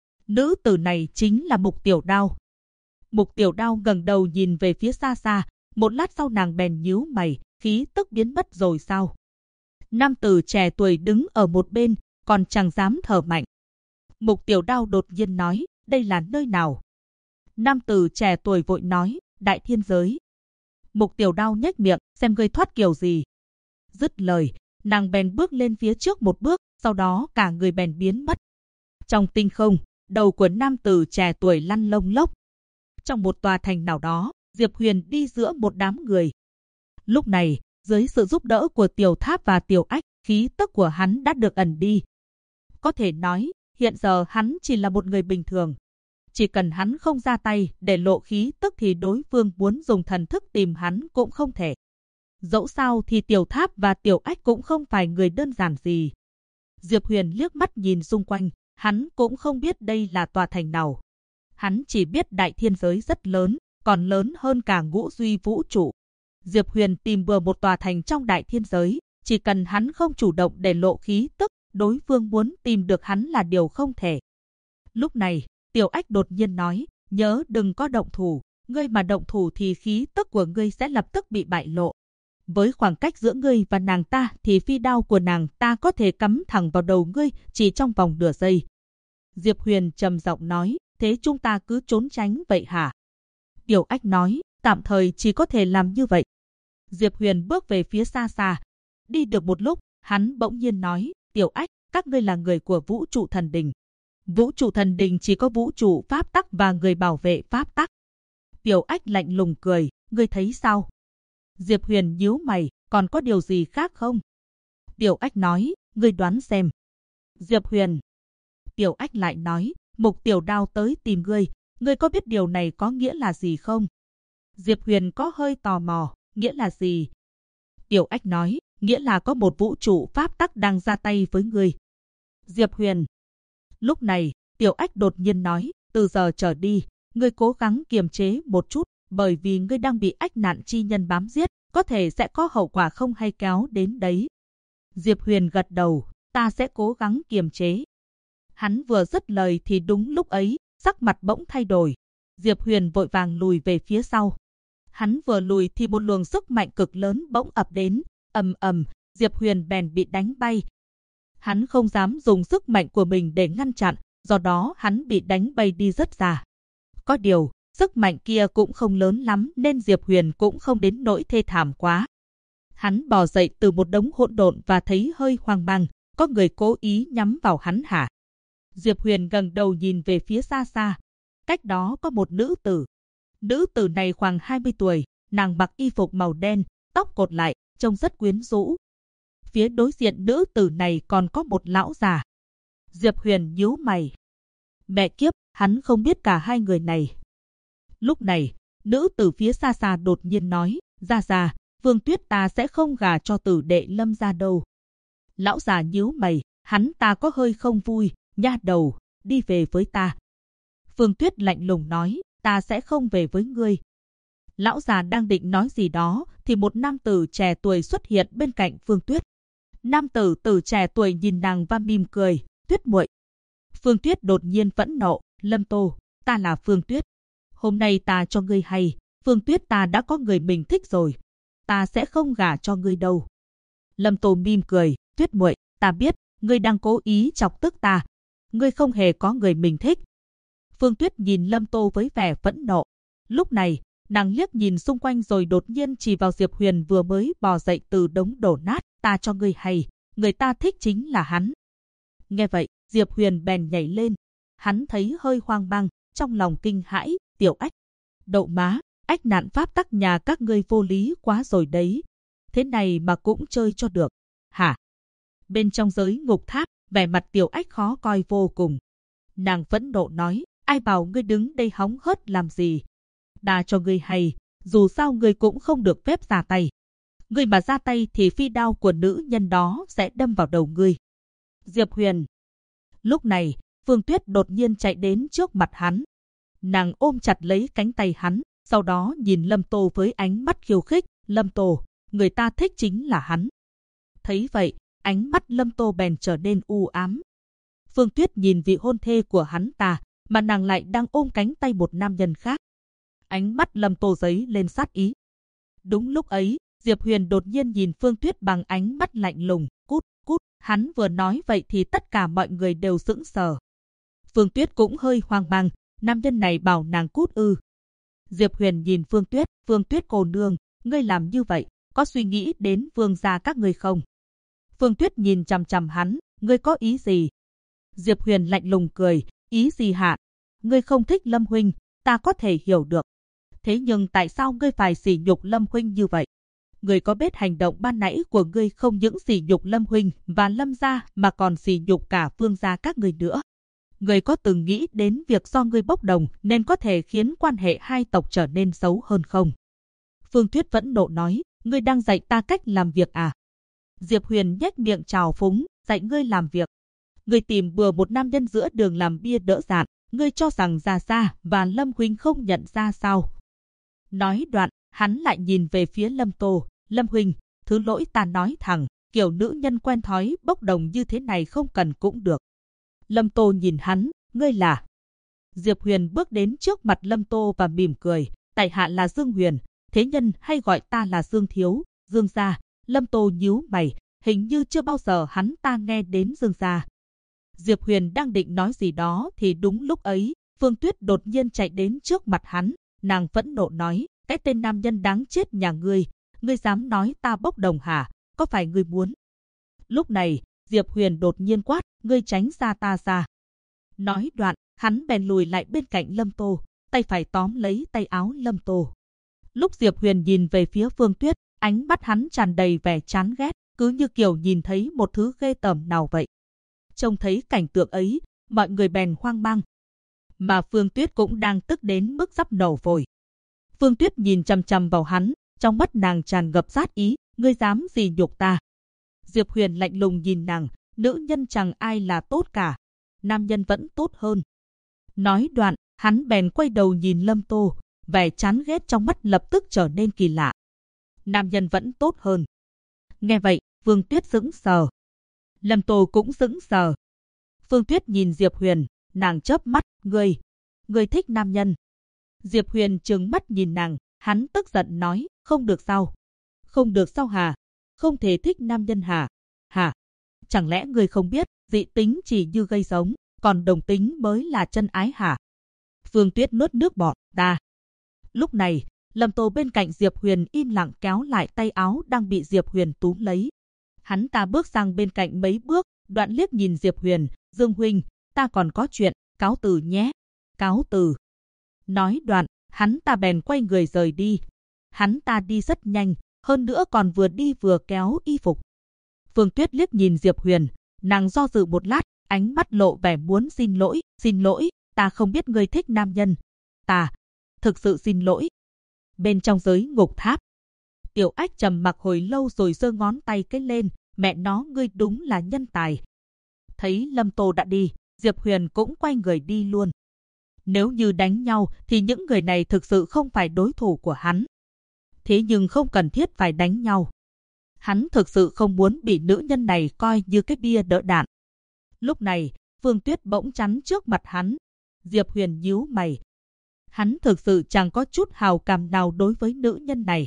Nữ tử này chính là Mục Tiểu Đao. Mục Tiểu Đao ngẩng đầu nhìn về phía xa xa, một lát sau nàng bèn nhíu mày, khí tức biến mất rồi sao? Nam tử trẻ tuổi đứng ở một bên, còn chẳng dám thở mạnh. Mục Tiểu Đao đột nhiên nói, đây là nơi nào? Nam tử trẻ tuổi vội nói, Đại Thiên Giới. Mục Tiểu Đao nhếch miệng, xem ngươi thoát kiểu gì. Dứt lời, nàng bèn bước lên phía trước một bước, sau đó cả người bèn biến mất. Trong tinh không, đầu của nam tử trẻ tuổi lăn lông lốc. Trong một tòa thành nào đó, Diệp Huyền đi giữa một đám người. Lúc này, dưới sự giúp đỡ của Tiểu Tháp và Tiểu Ách, khí tức của hắn đã được ẩn đi. Có thể nói, hiện giờ hắn chỉ là một người bình thường. Chỉ cần hắn không ra tay để lộ khí tức thì đối phương muốn dùng thần thức tìm hắn cũng không thể. Dẫu sao thì Tiểu Tháp và Tiểu Ách cũng không phải người đơn giản gì. Diệp Huyền liếc mắt nhìn xung quanh, hắn cũng không biết đây là tòa thành nào. Hắn chỉ biết Đại Thiên Giới rất lớn, còn lớn hơn cả Ngũ Duy Vũ Trụ. Diệp Huyền tìm bừa một tòa thành trong Đại Thiên Giới, chỉ cần hắn không chủ động để lộ khí tức, đối phương muốn tìm được hắn là điều không thể. Lúc này, Tiểu Ách đột nhiên nói, nhớ đừng có động thủ, ngươi mà động thủ thì khí tức của ngươi sẽ lập tức bị bại lộ. Với khoảng cách giữa ngươi và nàng ta thì phi đao của nàng ta có thể cắm thẳng vào đầu ngươi chỉ trong vòng nửa giây. Diệp Huyền trầm giọng nói, thế chúng ta cứ trốn tránh vậy hả? Tiểu Ách nói, tạm thời chỉ có thể làm như vậy. Diệp Huyền bước về phía xa xa. Đi được một lúc, hắn bỗng nhiên nói, Tiểu Ách, các ngươi là người của Vũ Trụ Thần Đình. Vũ Trụ Thần Đình chỉ có vũ trụ pháp tắc và người bảo vệ pháp tắc. Tiểu Ách lạnh lùng cười, ngươi thấy sao? Diệp Huyền nhíu mày, còn có điều gì khác không? Tiểu Ách nói, ngươi đoán xem. Diệp Huyền. Tiểu Ách lại nói, Mục Tiểu Đao tới tìm ngươi, ngươi có biết điều này có nghĩa là gì không? Diệp Huyền có hơi tò mò, nghĩa là gì? Tiểu Ách nói, nghĩa là có một vũ trụ pháp tắc đang ra tay với ngươi. Diệp Huyền. Lúc này, Tiểu Ách đột nhiên nói, từ giờ trở đi, ngươi cố gắng kiềm chế một chút, bởi vì ngươi đang bị ách nạn chi nhân bám giết, có thể sẽ có hậu quả không hay kéo đến đấy. Diệp Huyền gật đầu, ta sẽ cố gắng kiềm chế. Hắn vừa dứt lời thì đúng lúc ấy, sắc mặt bỗng thay đổi. Diệp Huyền vội vàng lùi về phía sau. Hắn vừa lùi thì một luồng sức mạnh cực lớn bỗng ập đến, ầm ầm, Diệp Huyền bèn bị đánh bay. Hắn không dám dùng sức mạnh của mình để ngăn chặn, do đó hắn bị đánh bay đi rất xa. Có điều, sức mạnh kia cũng không lớn lắm nên Diệp Huyền cũng không đến nỗi thê thảm quá. Hắn bò dậy từ một đống hỗn độn và thấy hơi hoang mang, có người cố ý nhắm vào hắn hả? Diệp Huyền ngẩng đầu nhìn về phía xa xa. Cách đó có một nữ tử. Nữ tử này khoảng 20 tuổi, nàng mặc y phục màu đen, tóc cột lại, trông rất quyến rũ. Phía đối diện nữ tử này còn có một lão già. Diệp Huyền nhíu mày. Mẹ kiếp, hắn không biết cả hai người này. Lúc này, nữ tử phía xa xa đột nhiên nói, ra, Vương Tuyết ta sẽ không gả cho tử đệ Lâm gia đâu. Lão già nhíu mày, hắn ta có hơi không vui, nha đầu, đi về với ta. Vương Tuyết lạnh lùng nói, ta sẽ không về với ngươi. Lão già đang định nói gì đó, thì một nam tử trẻ tuổi xuất hiện bên cạnh Vương Tuyết. Nam tử trẻ tuổi nhìn nàng và mỉm cười, Tuyết muội. Phương Tuyết đột nhiên phẫn nộ, Lâm Tô, ta là Phương Tuyết. Hôm nay ta cho ngươi hay, Phương Tuyết ta đã có người mình thích rồi. Ta sẽ không gả cho ngươi đâu. Lâm Tô mỉm cười, Tuyết muội, ta biết, ngươi đang cố ý chọc tức ta. Ngươi không hề có người mình thích. Phương Tuyết nhìn Lâm Tô với vẻ phẫn nộ. Lúc này, nàng liếc nhìn xung quanh rồi đột nhiên chỉ vào Diệp Huyền vừa mới bò dậy từ đống đổ nát. Ta cho ngươi hay, người ta thích chính là hắn. Nghe vậy, Diệp Huyền bèn nhảy lên. Hắn thấy hơi hoang mang, trong lòng kinh hãi, Tiểu Ách. Đậu má, ách nạn pháp tắc nhà các ngươi vô lý quá rồi đấy. Thế này mà cũng chơi cho được. Hả? Bên trong giới ngục tháp, vẻ mặt Tiểu Ách khó coi vô cùng. Nàng phẫn nộ nói, ai bảo ngươi đứng đây hóng hớt làm gì? Ta cho ngươi hay, dù sao ngươi cũng không được phép ra tay. Ngươi mà ra tay thì phi đao của nữ nhân đó sẽ đâm vào đầu ngươi. Diệp Huyền. Lúc này, Phương Tuyết đột nhiên chạy đến trước mặt hắn. Nàng ôm chặt lấy cánh tay hắn, sau đó nhìn Lâm Tô với ánh mắt khiêu khích. Lâm Tô, người ta thích chính là hắn. Thấy vậy, ánh mắt Lâm Tô bèn trở nên u ám. Phương Tuyết nhìn vị hôn thê của hắn ta, mà nàng lại đang ôm cánh tay một nam nhân khác. Ánh mắt Lâm Tô giấy lên sát ý. Đúng lúc ấy, Diệp Huyền đột nhiên nhìn Phương Tuyết bằng ánh mắt lạnh lùng. Cút, cút. Hắn vừa nói vậy thì tất cả mọi người đều sững sờ. Phương Tuyết cũng hơi hoang mang. Nam nhân này bảo nàng cút ư? Diệp Huyền nhìn Phương Tuyết cô nương, ngươi làm như vậy, có suy nghĩ đến vương gia các ngươi không? Phương Tuyết nhìn chằm chằm hắn, ngươi có ý gì? Diệp Huyền lạnh lùng cười, ý gì hả? Ngươi không thích Lâm huynh, ta có thể hiểu được. Thế nhưng tại sao ngươi phải sỉ nhục Lâm huynh như vậy? Ngươi có biết hành động ban nãy của ngươi không những sỉ nhục Lâm huynh và Lâm gia mà còn sỉ nhục cả vương gia các ngươi nữa? Ngươi có từng nghĩ đến việc do ngươi bốc đồng nên có thể khiến quan hệ hai tộc trở nên xấu hơn không? Phương Tuyết vẫn nộ nói, ngươi đang dạy ta cách làm việc à? Diệp Huyền nhếch miệng trào phúng, dạy ngươi làm việc. Ngươi tìm bừa một nam nhân giữa đường làm bia đỡ đạn, ngươi cho rằng Gia Gia và Lâm huynh không nhận ra sao? Nói đoạn, hắn lại nhìn về phía Lâm Tô. Lâm huynh, thứ lỗi ta nói thẳng, kiểu nữ nhân quen thói bốc đồng như thế này không cần cũng được. Lâm Tô nhìn hắn, ngươi là? Diệp Huyền bước đến trước mặt Lâm Tô và mỉm cười, tại hạ là Dương Huyền, thế nhân hay gọi ta là Dương Thiếu, Dương gia. Lâm Tô nhíu mày, hình như chưa bao giờ hắn ta nghe đến Dương gia. Diệp Huyền đang định nói gì đó thì đúng lúc ấy, Phương Tuyết đột nhiên chạy đến trước mặt hắn, nàng phẫn nộ nói, cái tên nam nhân đáng chết nhà ngươi dám nói ta bốc đồng hả? Có phải ngươi muốn? Lúc này, Diệp Huyền đột nhiên quát, ngươi tránh ra ta ra. Nói đoạn, hắn bèn lùi lại bên cạnh Lâm Tô, tay phải tóm lấy tay áo Lâm Tô. Lúc Diệp Huyền nhìn về phía Phương Tuyết, ánh mắt hắn tràn đầy vẻ chán ghét, cứ như kiểu nhìn thấy một thứ ghê tởm nào vậy. Trông thấy cảnh tượng ấy, mọi người bèn hoang mang. Mà Phương Tuyết cũng đang tức đến mức sắp nổ phổi. Phương Tuyết nhìn chằm chằm vào hắn, trong mắt nàng tràn ngập sát ý, ngươi dám gì nhục ta? Diệp Huyền lạnh lùng nhìn nàng, nữ nhân chẳng ai là tốt cả, nam nhân vẫn tốt hơn. Nói đoạn, hắn bèn quay đầu nhìn Lâm Tô, vẻ chán ghét trong mắt lập tức trở nên kỳ lạ. Nam nhân vẫn tốt hơn. Nghe vậy, Phương Tuyết sững sờ. Lâm Tô cũng sững sờ. Phương Tuyết nhìn Diệp Huyền, nàng chớp mắt, ngươi thích nam nhân. Diệp Huyền trừng mắt nhìn nàng, hắn tức giận nói, không được sao? Không được sao hả? Không thể thích nam nhân hả? Hả? Chẳng lẽ ngươi không biết, dị tính chỉ như gây giống, còn đồng tính mới là chân ái hả? Phương Tuyết nuốt nước bọt, ta. Lúc này, Lâm Tô bên cạnh Diệp Huyền im lặng kéo lại tay áo đang bị Diệp Huyền túm lấy. Hắn ta bước sang bên cạnh mấy bước, đoạn liếc nhìn Diệp Huyền, Dương huynh, ta còn có chuyện, cáo từ nhé. Cáo từ. Nói đoạn, hắn ta bèn quay người rời đi. Hắn ta đi rất nhanh, hơn nữa còn vừa đi vừa kéo y phục. Phương Tuyết liếc nhìn Diệp Huyền, nàng do dự một lát, ánh mắt lộ vẻ muốn xin lỗi, ta không biết ngươi thích nam nhân. Ta, thực sự xin lỗi. Bên trong giới ngục tháp, Tiểu Ách trầm mặc hồi lâu rồi giơ ngón tay cái lên, mẹ nó ngươi đúng là nhân tài. Thấy Lâm Tô đã đi, Diệp Huyền cũng quay người đi luôn. Nếu như đánh nhau thì những người này thực sự không phải đối thủ của hắn. Thế nhưng không cần thiết phải đánh nhau. Hắn thực sự không muốn bị nữ nhân này coi như cái bia đỡ đạn. Lúc này, Phương Tuyết bỗng chắn trước mặt hắn. Diệp Huyền nhíu mày. Hắn thực sự chẳng có chút hào cảm nào đối với nữ nhân này.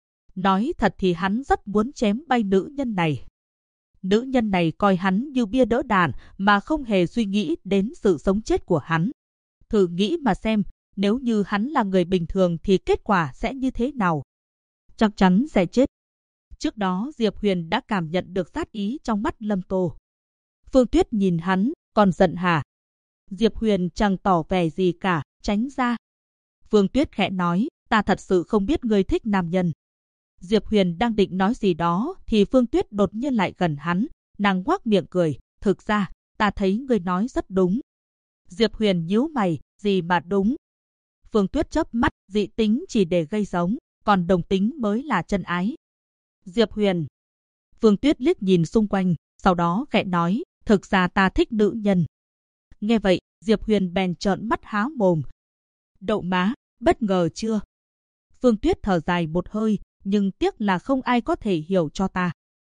Nói thật thì hắn rất muốn chém bay nữ nhân này. Nữ nhân này coi hắn như bia đỡ đạn mà không hề suy nghĩ đến sự sống chết của hắn. Thử nghĩ mà xem, nếu như hắn là người bình thường thì kết quả sẽ như thế nào? Chắc chắn sẽ chết. Trước đó Diệp Huyền đã cảm nhận được sát ý trong mắt Lâm Tô. Phương Tuyết nhìn hắn, còn giận hả? Diệp Huyền chẳng tỏ vẻ gì cả, tránh ra. Phương Tuyết khẽ nói, ta thật sự không biết ngươi thích nam nhân. Diệp Huyền đang định nói gì đó thì Phương Tuyết đột nhiên lại gần hắn, nàng ngoác miệng cười, thực ra, ta thấy ngươi nói rất đúng. Diệp Huyền nhíu mày, gì mà đúng? Phương Tuyết chớp mắt, dị tính chỉ để gây giống, còn đồng tính mới là chân ái. Diệp Huyền. Phương Tuyết liếc nhìn xung quanh, sau đó khẽ nói, thực ra ta thích nữ nhân. Nghe vậy, Diệp Huyền bèn trợn mắt há mồm. Đậu má, bất ngờ chưa? Phương Tuyết thở dài một hơi, nhưng tiếc là không ai có thể hiểu cho ta.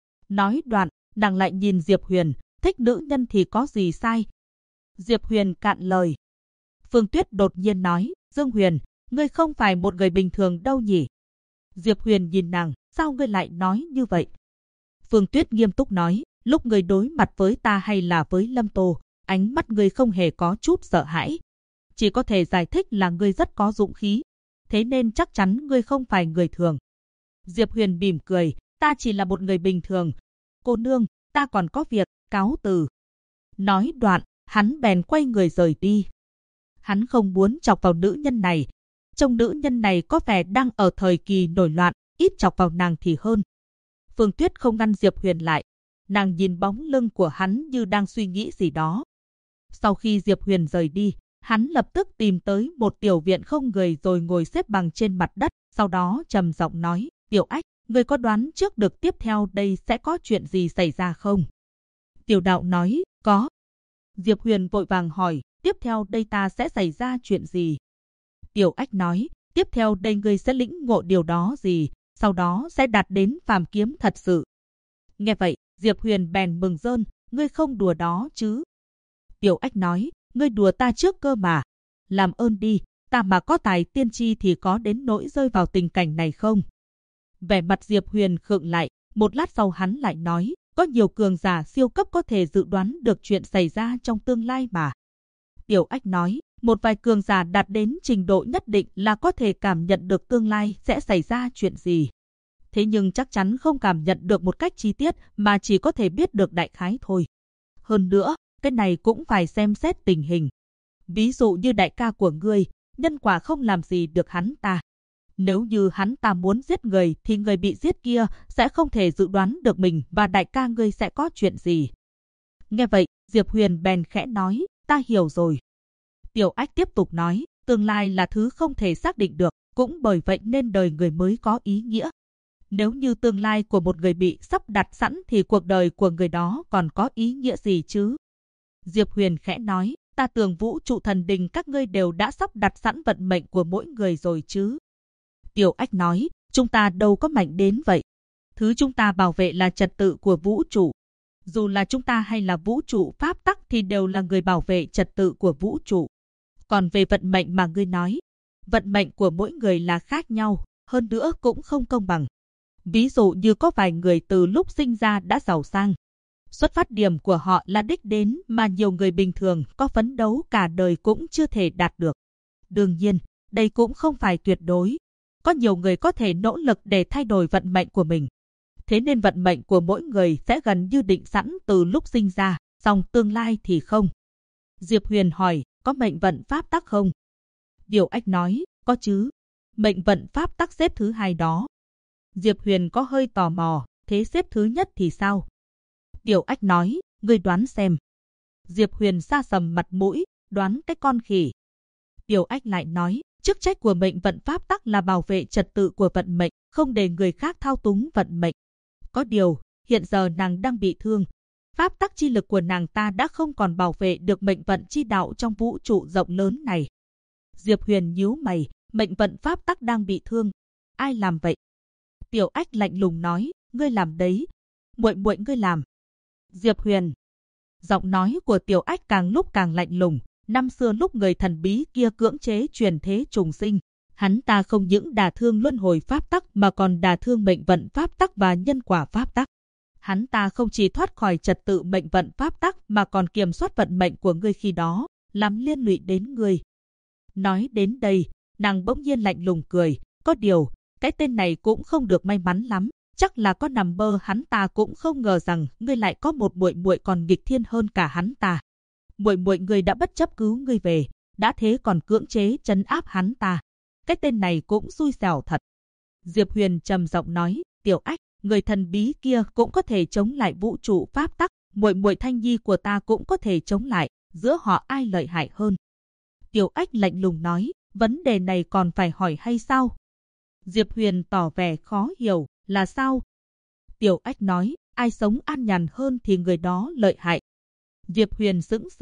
Nói đoạn, nàng lại nhìn Diệp Huyền, thích nữ nhân thì có gì sai? Diệp Huyền cạn lời. Phương Tuyết đột nhiên nói, Dương Huyền, ngươi không phải một người bình thường đâu nhỉ? Diệp Huyền nhìn nàng, sao ngươi lại nói như vậy? Phương Tuyết nghiêm túc nói, lúc ngươi đối mặt với ta hay là với Lâm Tô, ánh mắt ngươi không hề có chút sợ hãi. Chỉ có thể giải thích là ngươi rất có dũng khí, thế nên chắc chắn ngươi không phải người thường. Diệp Huyền mỉm cười, ta chỉ là một người bình thường. Cô nương, ta còn có việc, cáo từ. Nói đoạn, hắn bèn quay người rời đi. Hắn không muốn chọc vào nữ nhân này. Trông nữ nhân này có vẻ đang ở thời kỳ nổi loạn, ít chọc vào nàng thì hơn. Phương Tuyết không ngăn Diệp Huyền lại. Nàng nhìn bóng lưng của hắn như đang suy nghĩ gì đó. Sau khi Diệp Huyền rời đi, hắn lập tức tìm tới một tiểu viện không người rồi ngồi xếp bằng trên mặt đất, sau đó trầm giọng nói, Tiểu Ách, ngươi có đoán trước được tiếp theo đây sẽ có chuyện gì xảy ra không? Tiểu Đạo nói, có. Diệp Huyền vội vàng hỏi, tiếp theo đây ta sẽ xảy ra chuyện gì? Tiểu Ách nói, tiếp theo đây ngươi sẽ lĩnh ngộ điều đó gì, sau đó sẽ đạt đến phàm kiếm thật sự. Nghe vậy, Diệp Huyền bèn mừng rơn, ngươi không đùa đó chứ? Tiểu Ách nói, ngươi đùa ta trước cơ mà. Làm ơn đi, ta mà có tài tiên tri thì có đến nỗi rơi vào tình cảnh này không? Vẻ mặt Diệp Huyền khựng lại, một lát sau hắn lại nói, có nhiều cường giả siêu cấp có thể dự đoán được chuyện xảy ra trong tương lai mà. Tiểu Ách nói, một vài cường giả đạt đến trình độ nhất định là có thể cảm nhận được tương lai sẽ xảy ra chuyện gì. Thế nhưng chắc chắn không cảm nhận được một cách chi tiết mà chỉ có thể biết được đại khái thôi. Hơn nữa, cái này cũng phải xem xét tình hình. Ví dụ như đại ca của ngươi, nhân quả không làm gì được hắn ta. Nếu như hắn ta muốn giết người thì người bị giết kia sẽ không thể dự đoán được mình và đại ca ngươi sẽ có chuyện gì. Nghe vậy, Diệp Huyền bèn khẽ nói, ta hiểu rồi. Tiểu Ách tiếp tục nói, tương lai là thứ không thể xác định được, cũng bởi vậy nên đời người mới có ý nghĩa. Nếu như tương lai của một người bị sắp đặt sẵn thì cuộc đời của người đó còn có ý nghĩa gì chứ? Diệp Huyền khẽ nói, ta tưởng vũ trụ thần đình các ngươi đều đã sắp đặt sẵn vận mệnh của mỗi người rồi chứ. Tiểu Ách nói, chúng ta đâu có mạnh đến vậy. Thứ chúng ta bảo vệ là trật tự của vũ trụ. Dù là chúng ta hay là vũ trụ pháp tắc thì đều là người bảo vệ trật tự của vũ trụ. Còn về vận mệnh mà ngươi nói, vận mệnh của mỗi người là khác nhau, hơn nữa cũng không công bằng. Ví dụ như có vài người từ lúc sinh ra đã giàu sang. Xuất phát điểm của họ là đích đến mà nhiều người bình thường có phấn đấu cả đời cũng chưa thể đạt được. Đương nhiên, đây cũng không phải tuyệt đối. Có nhiều người có thể nỗ lực để thay đổi vận mệnh của mình. Thế nên vận mệnh của mỗi người sẽ gần như định sẵn từ lúc sinh ra, song tương lai thì không. Diệp Huyền hỏi, có mệnh vận pháp tắc không? Tiểu Ách nói, có chứ. Mệnh vận pháp tắc xếp thứ 2 đó. Diệp Huyền có hơi tò mò, thế xếp thứ nhất thì sao? Tiểu Ách nói, ngươi đoán xem. Diệp Huyền sa sầm mặt mũi, đoán cái con khỉ. Tiểu Ách lại nói, chức trách của mệnh vận pháp tắc là bảo vệ trật tự của vận mệnh, không để người khác thao túng vận mệnh. Có điều, hiện giờ nàng đang bị thương. Pháp tắc chi lực của nàng ta đã không còn bảo vệ được mệnh vận chi đạo trong vũ trụ rộng lớn này. Diệp Huyền nhíu mày, mệnh vận pháp tắc đang bị thương. Ai làm vậy? Tiểu Ách lạnh lùng nói, ngươi làm đấy. Muội muội ngươi làm. Diệp Huyền. Giọng nói của Tiểu Ách càng lúc càng lạnh lùng. Năm xưa lúc người thần bí kia cưỡng chế truyền thế trùng sinh, hắn ta không những đả thương luân hồi pháp tắc mà còn đả thương mệnh vận pháp tắc và nhân quả pháp tắc. Hắn ta không chỉ thoát khỏi trật tự mệnh vận pháp tắc mà còn kiểm soát vận mệnh của ngươi khi đó, làm liên lụy đến ngươi. Nói đến đây, nàng bỗng nhiên lạnh lùng cười, có điều, cái tên này cũng không được may mắn lắm, chắc là có nằm mơ hắn ta cũng không ngờ rằng ngươi lại có một muội muội còn nghịch thiên hơn cả hắn ta. Muội muội ngươi đã bất chấp cứu ngươi về, đã thế còn cưỡng chế trấn áp hắn ta. Cái tên này cũng xui xẻo thật. Diệp Huyền trầm giọng nói, Tiểu Ách, người thần bí kia cũng có thể chống lại vũ trụ pháp tắc, muội muội Thanh Nhi của ta cũng có thể chống lại, giữa họ ai lợi hại hơn? Tiểu Ách lạnh lùng nói, vấn đề này còn phải hỏi hay sao? Diệp Huyền tỏ vẻ khó hiểu, là sao? Tiểu Ách nói, ai sống an nhàn hơn thì người đó lợi hại. Diệp Huyền sững sờ,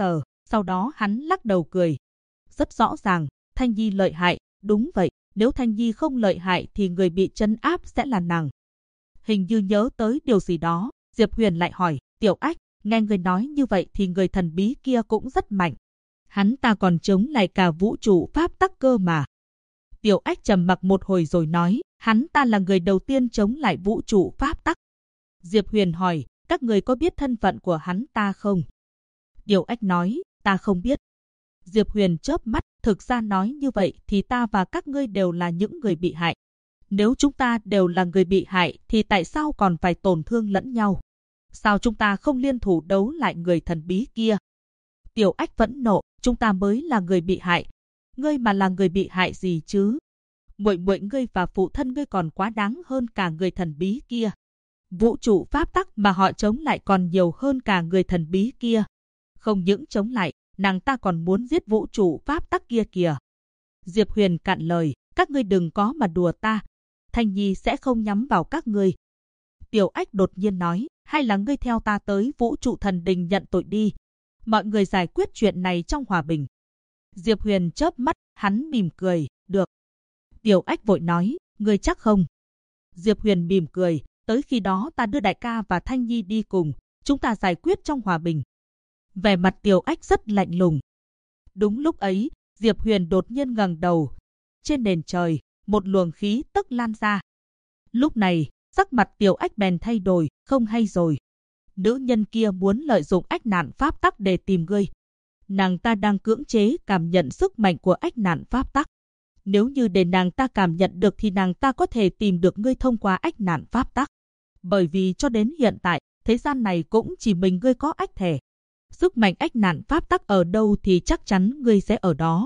Sau đó hắn lắc đầu cười. Rất rõ ràng, Thanh Nhi lợi hại, đúng vậy, nếu Thanh Nhi không lợi hại thì người bị trấn áp sẽ là nàng. Hình như nhớ tới điều gì đó, Diệp Huyền lại hỏi, Tiểu Ách, nghe người nói như vậy thì người thần bí kia cũng rất mạnh. Hắn ta còn chống lại cả vũ trụ pháp tắc cơ mà. Tiểu Ách trầm mặc một hồi rồi nói, hắn ta là người đầu tiên chống lại vũ trụ pháp tắc. Diệp Huyền hỏi, các người có biết thân phận của hắn ta không? Tiểu Ách nói, ta không biết. Diệp Huyền chớp mắt, thực ra nói như vậy thì ta và các ngươi đều là những người bị hại. Nếu chúng ta đều là người bị hại thì tại sao còn phải tổn thương lẫn nhau? Sao chúng ta không liên thủ đấu lại người thần bí kia? Tiểu Ách vẫn nộ, chúng ta mới là người bị hại. Ngươi mà là người bị hại gì chứ? Muội muội ngươi và phụ thân ngươi còn quá đáng hơn cả người thần bí kia. Vũ trụ pháp tắc mà họ chống lại còn nhiều hơn cả người thần bí kia. Không những chống lại, nàng ta còn muốn giết vũ trụ pháp tắc kia kìa. Diệp Huyền cạn lời, các ngươi đừng có mà đùa ta. Thanh Nhi sẽ không nhắm vào các ngươi. Tiểu Ách đột nhiên nói, hay là ngươi theo ta tới vũ trụ thần đình nhận tội đi. Mọi người giải quyết chuyện này trong hòa bình. Diệp Huyền chớp mắt, hắn mỉm cười, được. Tiểu Ách vội nói, ngươi chắc không? Diệp Huyền mỉm cười, tới khi đó ta đưa đại ca và Thanh Nhi đi cùng, chúng ta giải quyết trong hòa bình. Vẻ mặt Tiểu Ách rất lạnh lùng. Đúng lúc ấy, Diệp Huyền đột nhiên ngẩng đầu. Trên nền trời, một luồng khí tức lan ra. Lúc này, sắc mặt Tiểu Ách bèn thay đổi, không hay rồi. Nữ nhân kia muốn lợi dụng ách nạn pháp tắc để tìm ngươi. Nàng ta đang cưỡng chế cảm nhận sức mạnh của ách nạn pháp tắc. Nếu như để nàng ta cảm nhận được thì nàng ta có thể tìm được ngươi thông qua ách nạn pháp tắc. Bởi vì cho đến hiện tại, thế gian này cũng chỉ mình ngươi có ách thể. Sức mạnh ách nạn pháp tắc ở đâu thì chắc chắn ngươi sẽ ở đó.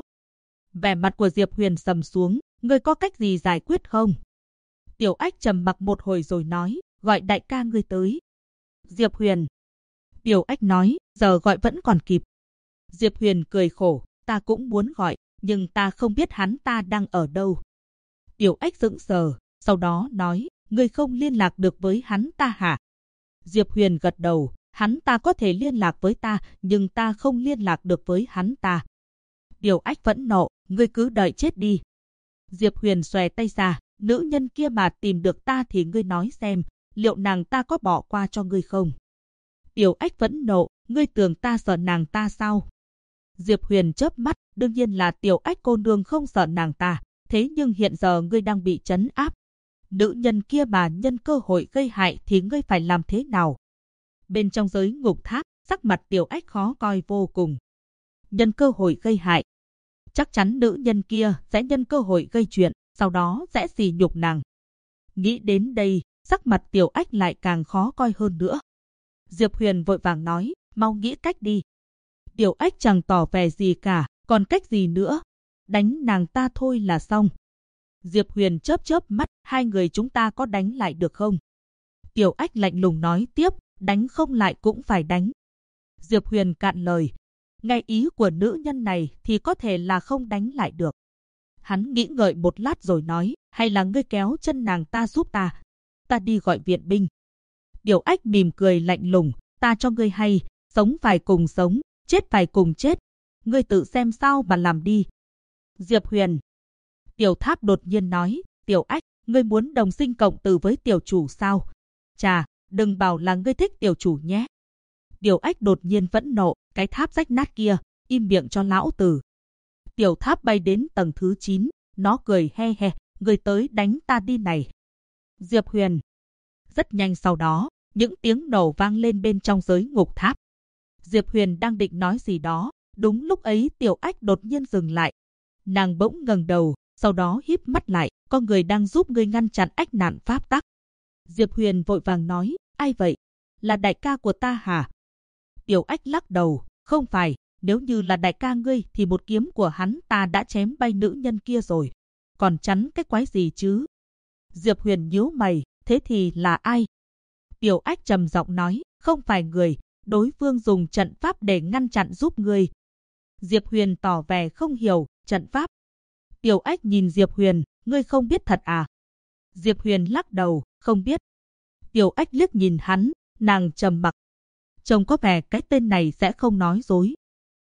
Vẻ mặt của Diệp Huyền sầm xuống, ngươi có cách gì giải quyết không? Tiểu Ách trầm mặc một hồi rồi nói, gọi đại ca ngươi tới. Diệp Huyền. Tiểu Ách nói, giờ gọi vẫn còn kịp. Diệp Huyền cười khổ, ta cũng muốn gọi, nhưng ta không biết hắn ta đang ở đâu. Tiểu Ách sững sờ, sau đó nói, ngươi không liên lạc được với hắn ta hả? Diệp Huyền gật đầu, hắn ta có thể liên lạc với ta, nhưng ta không liên lạc được với hắn ta. Tiểu Ách vẫn nộ, ngươi cứ đợi chết đi. Diệp Huyền xòe tay ra, nữ nhân kia mà tìm được ta thì ngươi nói xem, liệu nàng ta có bỏ qua cho ngươi không? Tiểu Ách vẫn nộ, ngươi tưởng ta sợ nàng ta sao? Diệp Huyền chớp mắt, đương nhiên là Tiểu Ách cô nương không sợ nàng ta, thế nhưng hiện giờ ngươi đang bị trấn áp. Nữ nhân kia mà nhân cơ hội gây hại thì ngươi phải làm thế nào? Bên trong giới ngục tháp, sắc mặt Tiểu Ách khó coi vô cùng. Nhân cơ hội gây hại. Chắc chắn nữ nhân kia sẽ nhân cơ hội gây chuyện, sau đó sẽ sỉ nhục nàng. Nghĩ đến đây, sắc mặt Tiểu Ách lại càng khó coi hơn nữa. Diệp Huyền vội vàng nói, mau nghĩ cách đi. Tiểu Ách chẳng tỏ vẻ gì cả, còn cách gì nữa? Đánh nàng ta thôi là xong. Diệp Huyền chớp chớp mắt, hai người chúng ta có đánh lại được không? Tiểu Ách lạnh lùng nói tiếp, đánh không lại cũng phải đánh. Diệp Huyền cạn lời. Nghe ý của nữ nhân này thì có thể là không đánh lại được. Hắn nghĩ ngợi một lát rồi nói, hay là ngươi kéo chân nàng ta giúp ta. Ta đi gọi viện binh. Tiểu Ách mỉm cười lạnh lùng, ta cho ngươi hay, sống phải cùng sống, chết phải cùng chết. Ngươi tự xem sao mà làm đi. Diệp Huyền. Tiểu Tháp đột nhiên nói, Tiểu Ách, ngươi muốn đồng sinh cộng tử với tiểu chủ sao? Chà, đừng bảo là ngươi thích tiểu chủ nhé. Tiểu Ách đột nhiên vẫn nộ, cái tháp rách nát kia, im miệng cho lão tử. Tiểu Tháp bay đến tầng thứ 9, nó cười he he, ngươi tới đánh ta đi này. Diệp Huyền. Rất nhanh sau đó, những tiếng nổ vang lên bên trong giới ngục tháp. Diệp Huyền đang định nói gì đó, đúng lúc ấy Tiểu Ách đột nhiên dừng lại. Nàng bỗng ngẩng đầu, sau đó híp mắt lại, có người đang giúp ngươi ngăn chặn ách nạn pháp tắc. Diệp Huyền vội vàng nói, ai vậy? Là đại ca của ta hả? Tiểu Ách lắc đầu, không phải, nếu như là đại ca ngươi thì một kiếm của hắn ta đã chém bay nữ nhân kia rồi. Còn chắn cái quái gì chứ? Diệp Huyền nhíu mày, thế thì là ai? Tiểu Ách trầm giọng nói, không phải người, đối phương dùng trận pháp để ngăn chặn giúp ngươi. Diệp Huyền tỏ vẻ không hiểu, trận pháp. Tiểu Ách nhìn Diệp Huyền, ngươi không biết thật à? Diệp Huyền lắc đầu, không biết. Tiểu Ách liếc nhìn hắn, nàng trầm mặc. Trông có vẻ cái tên này sẽ không nói dối.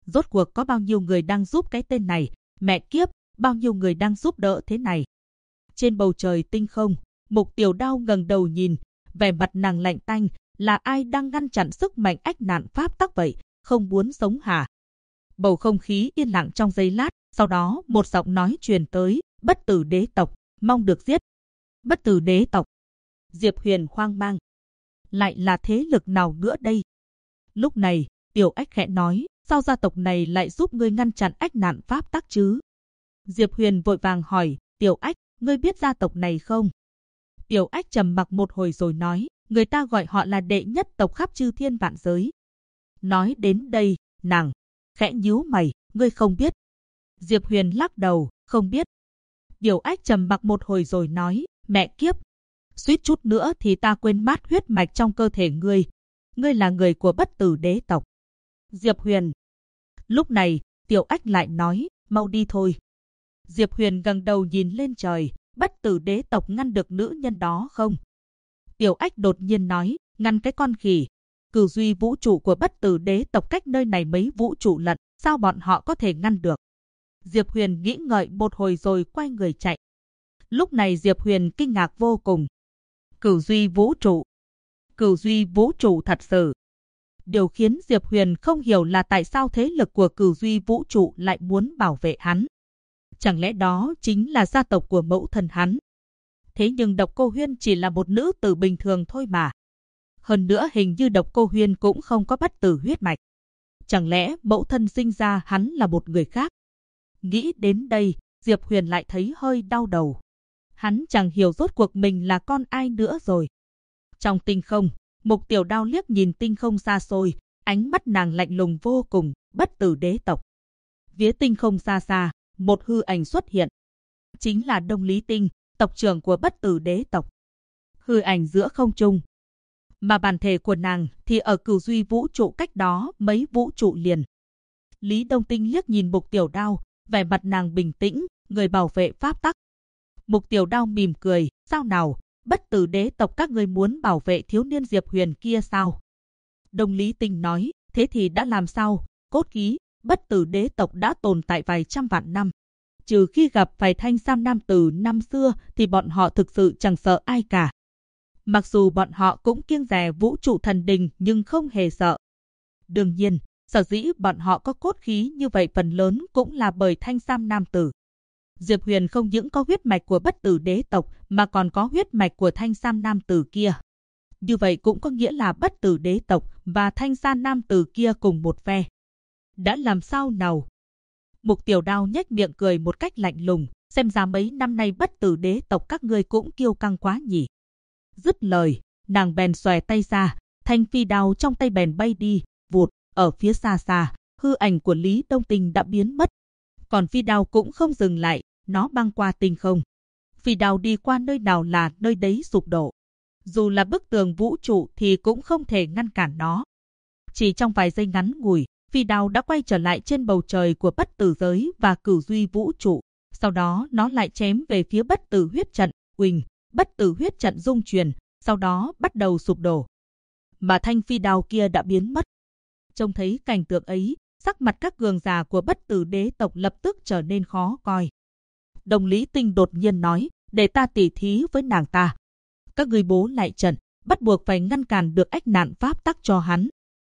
Rốt cuộc có bao nhiêu người đang giúp cái tên này, mẹ kiếp, bao nhiêu người đang giúp đỡ thế này. Trên bầu trời tinh không, Mục Tiểu Đao ngẩng đầu nhìn, vẻ mặt nàng lạnh tanh, là ai đang ngăn chặn sức mạnh ách nạn pháp tắc vậy, không muốn sống hả? Bầu không khí yên lặng trong giây lát, sau đó một giọng nói truyền tới, Bất Tử đế tộc, mong được giết. Bất Tử đế tộc. Diệp Huyền hoang mang. Lại là thế lực nào nữa đây? Lúc này, Tiểu Ách khẽ nói, sao gia tộc này lại giúp ngươi ngăn chặn ách nạn pháp tắc chứ? Diệp Huyền vội vàng hỏi, Tiểu Ách, ngươi biết gia tộc này không? Tiểu Ách trầm mặc một hồi rồi nói, người ta gọi họ là đệ nhất tộc khắp chư thiên vạn giới. Nói đến đây, nàng khẽ nhíu mày, ngươi không biết. Diệp Huyền lắc đầu, không biết. Tiểu Ách trầm mặc một hồi rồi nói, mẹ kiếp, suýt chút nữa thì ta quên mất huyết mạch trong cơ thể ngươi. Ngươi là người của Bất Tử đế tộc. Diệp Huyền. Lúc này, Tiểu Ách lại nói, mau đi thôi. Diệp Huyền ngẩng đầu nhìn lên trời, Bất Tử đế tộc ngăn được nữ nhân đó không? Tiểu Ách đột nhiên nói, ngăn cái con khỉ. Cửu duy vũ trụ của Bất Tử đế tộc cách nơi này mấy vũ trụ lận, sao bọn họ có thể ngăn được? Diệp Huyền nghĩ ngợi một hồi rồi quay người chạy. Lúc này Diệp Huyền kinh ngạc vô cùng. Cửu duy vũ trụ. Cửu duy vũ trụ thật sự. Điều khiến Diệp Huyền không hiểu là tại sao thế lực của Cửu duy vũ trụ lại muốn bảo vệ hắn. Chẳng lẽ đó chính là gia tộc của mẫu thân hắn? Thế nhưng Độc Cô Huyên chỉ là một nữ tử bình thường thôi mà. Hơn nữa hình như Độc Cô Huyên cũng không có bất tử huyết mạch. Chẳng lẽ mẫu thân sinh ra hắn là một người khác? Nghĩ đến đây, Diệp Huyền lại thấy hơi đau đầu. Hắn chẳng hiểu rốt cuộc mình là con ai nữa rồi. Trong tinh không, Mục Tiểu Đao liếc nhìn tinh không xa xôi, ánh mắt nàng lạnh lùng vô cùng, Bất Tử đế tộc. Phía tinh không xa xa, một hư ảnh xuất hiện. Chính là Đông Lý Tinh, tộc trưởng của Bất Tử đế tộc. Hư ảnh giữa không trung. Mà bản thể của nàng thì ở Cửu duy vũ trụ cách đó mấy vũ trụ liền. Lý Đông Tinh liếc nhìn Mục Tiểu Đao, vẻ mặt nàng bình tĩnh, người bảo vệ pháp tắc. Mục Tiểu Đao mỉm cười, sao nào, Bất Tử đế tộc các người muốn bảo vệ thiếu niên Diệp Huyền kia sao? Đông Lý Tinh nói, thế thì đã làm sao? Cốt ký, Bất Tử đế tộc đã tồn tại vài trăm vạn năm. Trừ khi gặp phải thanh sam nam tử năm xưa thì bọn họ thực sự chẳng sợ ai cả. Mặc dù bọn họ cũng kiêng dè vũ trụ thần đình nhưng không hề sợ. Đương nhiên, sở dĩ bọn họ có cốt khí như vậy phần lớn cũng là bởi thanh sam nam tử. Diệp Huyền không những có huyết mạch của Bất Tử đế tộc mà còn có huyết mạch của thanh sam nam tử kia. Như vậy cũng có nghĩa là Bất Tử đế tộc và thanh sam nam tử kia cùng một phe. Đã làm sao nào? Mục Tiểu Đao nhếch miệng cười một cách lạnh lùng, xem ra mấy năm nay Bất Tử đế tộc các ngươi cũng kiêu căng quá nhỉ. Dứt lời, nàng bèn xòe tay ra, thanh phi đao trong tay bèn bay đi, vụt, ở phía xa xa, hư ảnh của Lý Đông Tinh đã biến mất. Còn phi đao cũng không dừng lại, nó băng qua tinh không. Phi đao đi qua nơi nào là nơi đấy sụp đổ. Dù là bức tường vũ trụ thì cũng không thể ngăn cản nó. Chỉ trong vài giây ngắn ngủi, phi đao đã quay trở lại trên bầu trời của Bất Tử giới và Cửu duy vũ trụ. Sau đó nó lại chém về phía Bất Tử huyết trận, uỳnh, Bất Tử huyết trận rung chuyển, sau đó bắt đầu sụp đổ. Mà thanh phi đao kia đã biến mất. Trông thấy cảnh tượng ấy, sắc mặt các cường giả của Bất Tử đế tộc lập tức trở nên khó coi. Đông Lý Tinh đột nhiên nói, để ta tỉ thí với nàng ta. Các ngươi bố lại trận, bắt buộc phải ngăn cản được ách nạn pháp tắc cho hắn.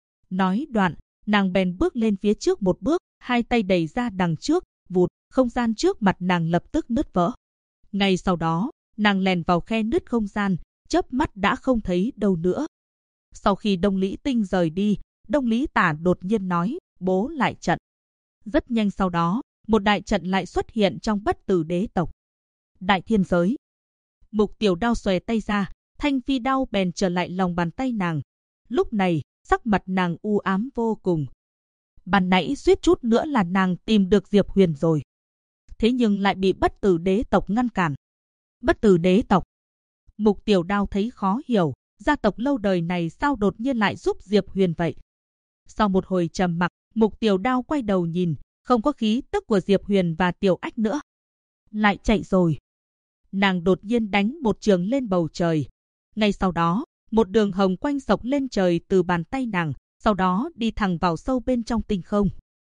Nói đoạn, nàng bèn bước lên phía trước một bước, hai tay đẩy ra đằng trước, vụt, không gian trước mặt nàng lập tức nứt vỡ. Ngay sau đó, nàng lèn vào khe nứt không gian, chớp mắt đã không thấy đâu nữa. Sau khi Đông Lý Tinh rời đi, Đông Lý Tả đột nhiên nói, bố lại trận. Rất nhanh sau đó, một đại trận lại xuất hiện trong Bất Tử đế tộc. Đại thiên giới. Mục Tiểu Đao xòe tay ra, thanh phi đao bèn trở lại lòng bàn tay nàng. Lúc này, sắc mặt nàng u ám vô cùng. Ban nãy suýt chút nữa là nàng tìm được Diệp Huyền rồi. Thế nhưng lại bị Bất Tử đế tộc ngăn cản. Bất Tử đế tộc. Mục Tiểu Đao thấy khó hiểu, gia tộc lâu đời này sao đột nhiên lại giúp Diệp Huyền vậy? Sau một hồi trầm mặc, Mục Tiểu Đao quay đầu nhìn, không có khí tức của Diệp Huyền và Tiểu Ách nữa. Lại chạy rồi. Nàng đột nhiên đánh một trường lên bầu trời. Ngay sau đó, một đường hồng quanh dọc lên trời từ bàn tay nàng, sau đó đi thẳng vào sâu bên trong tinh không.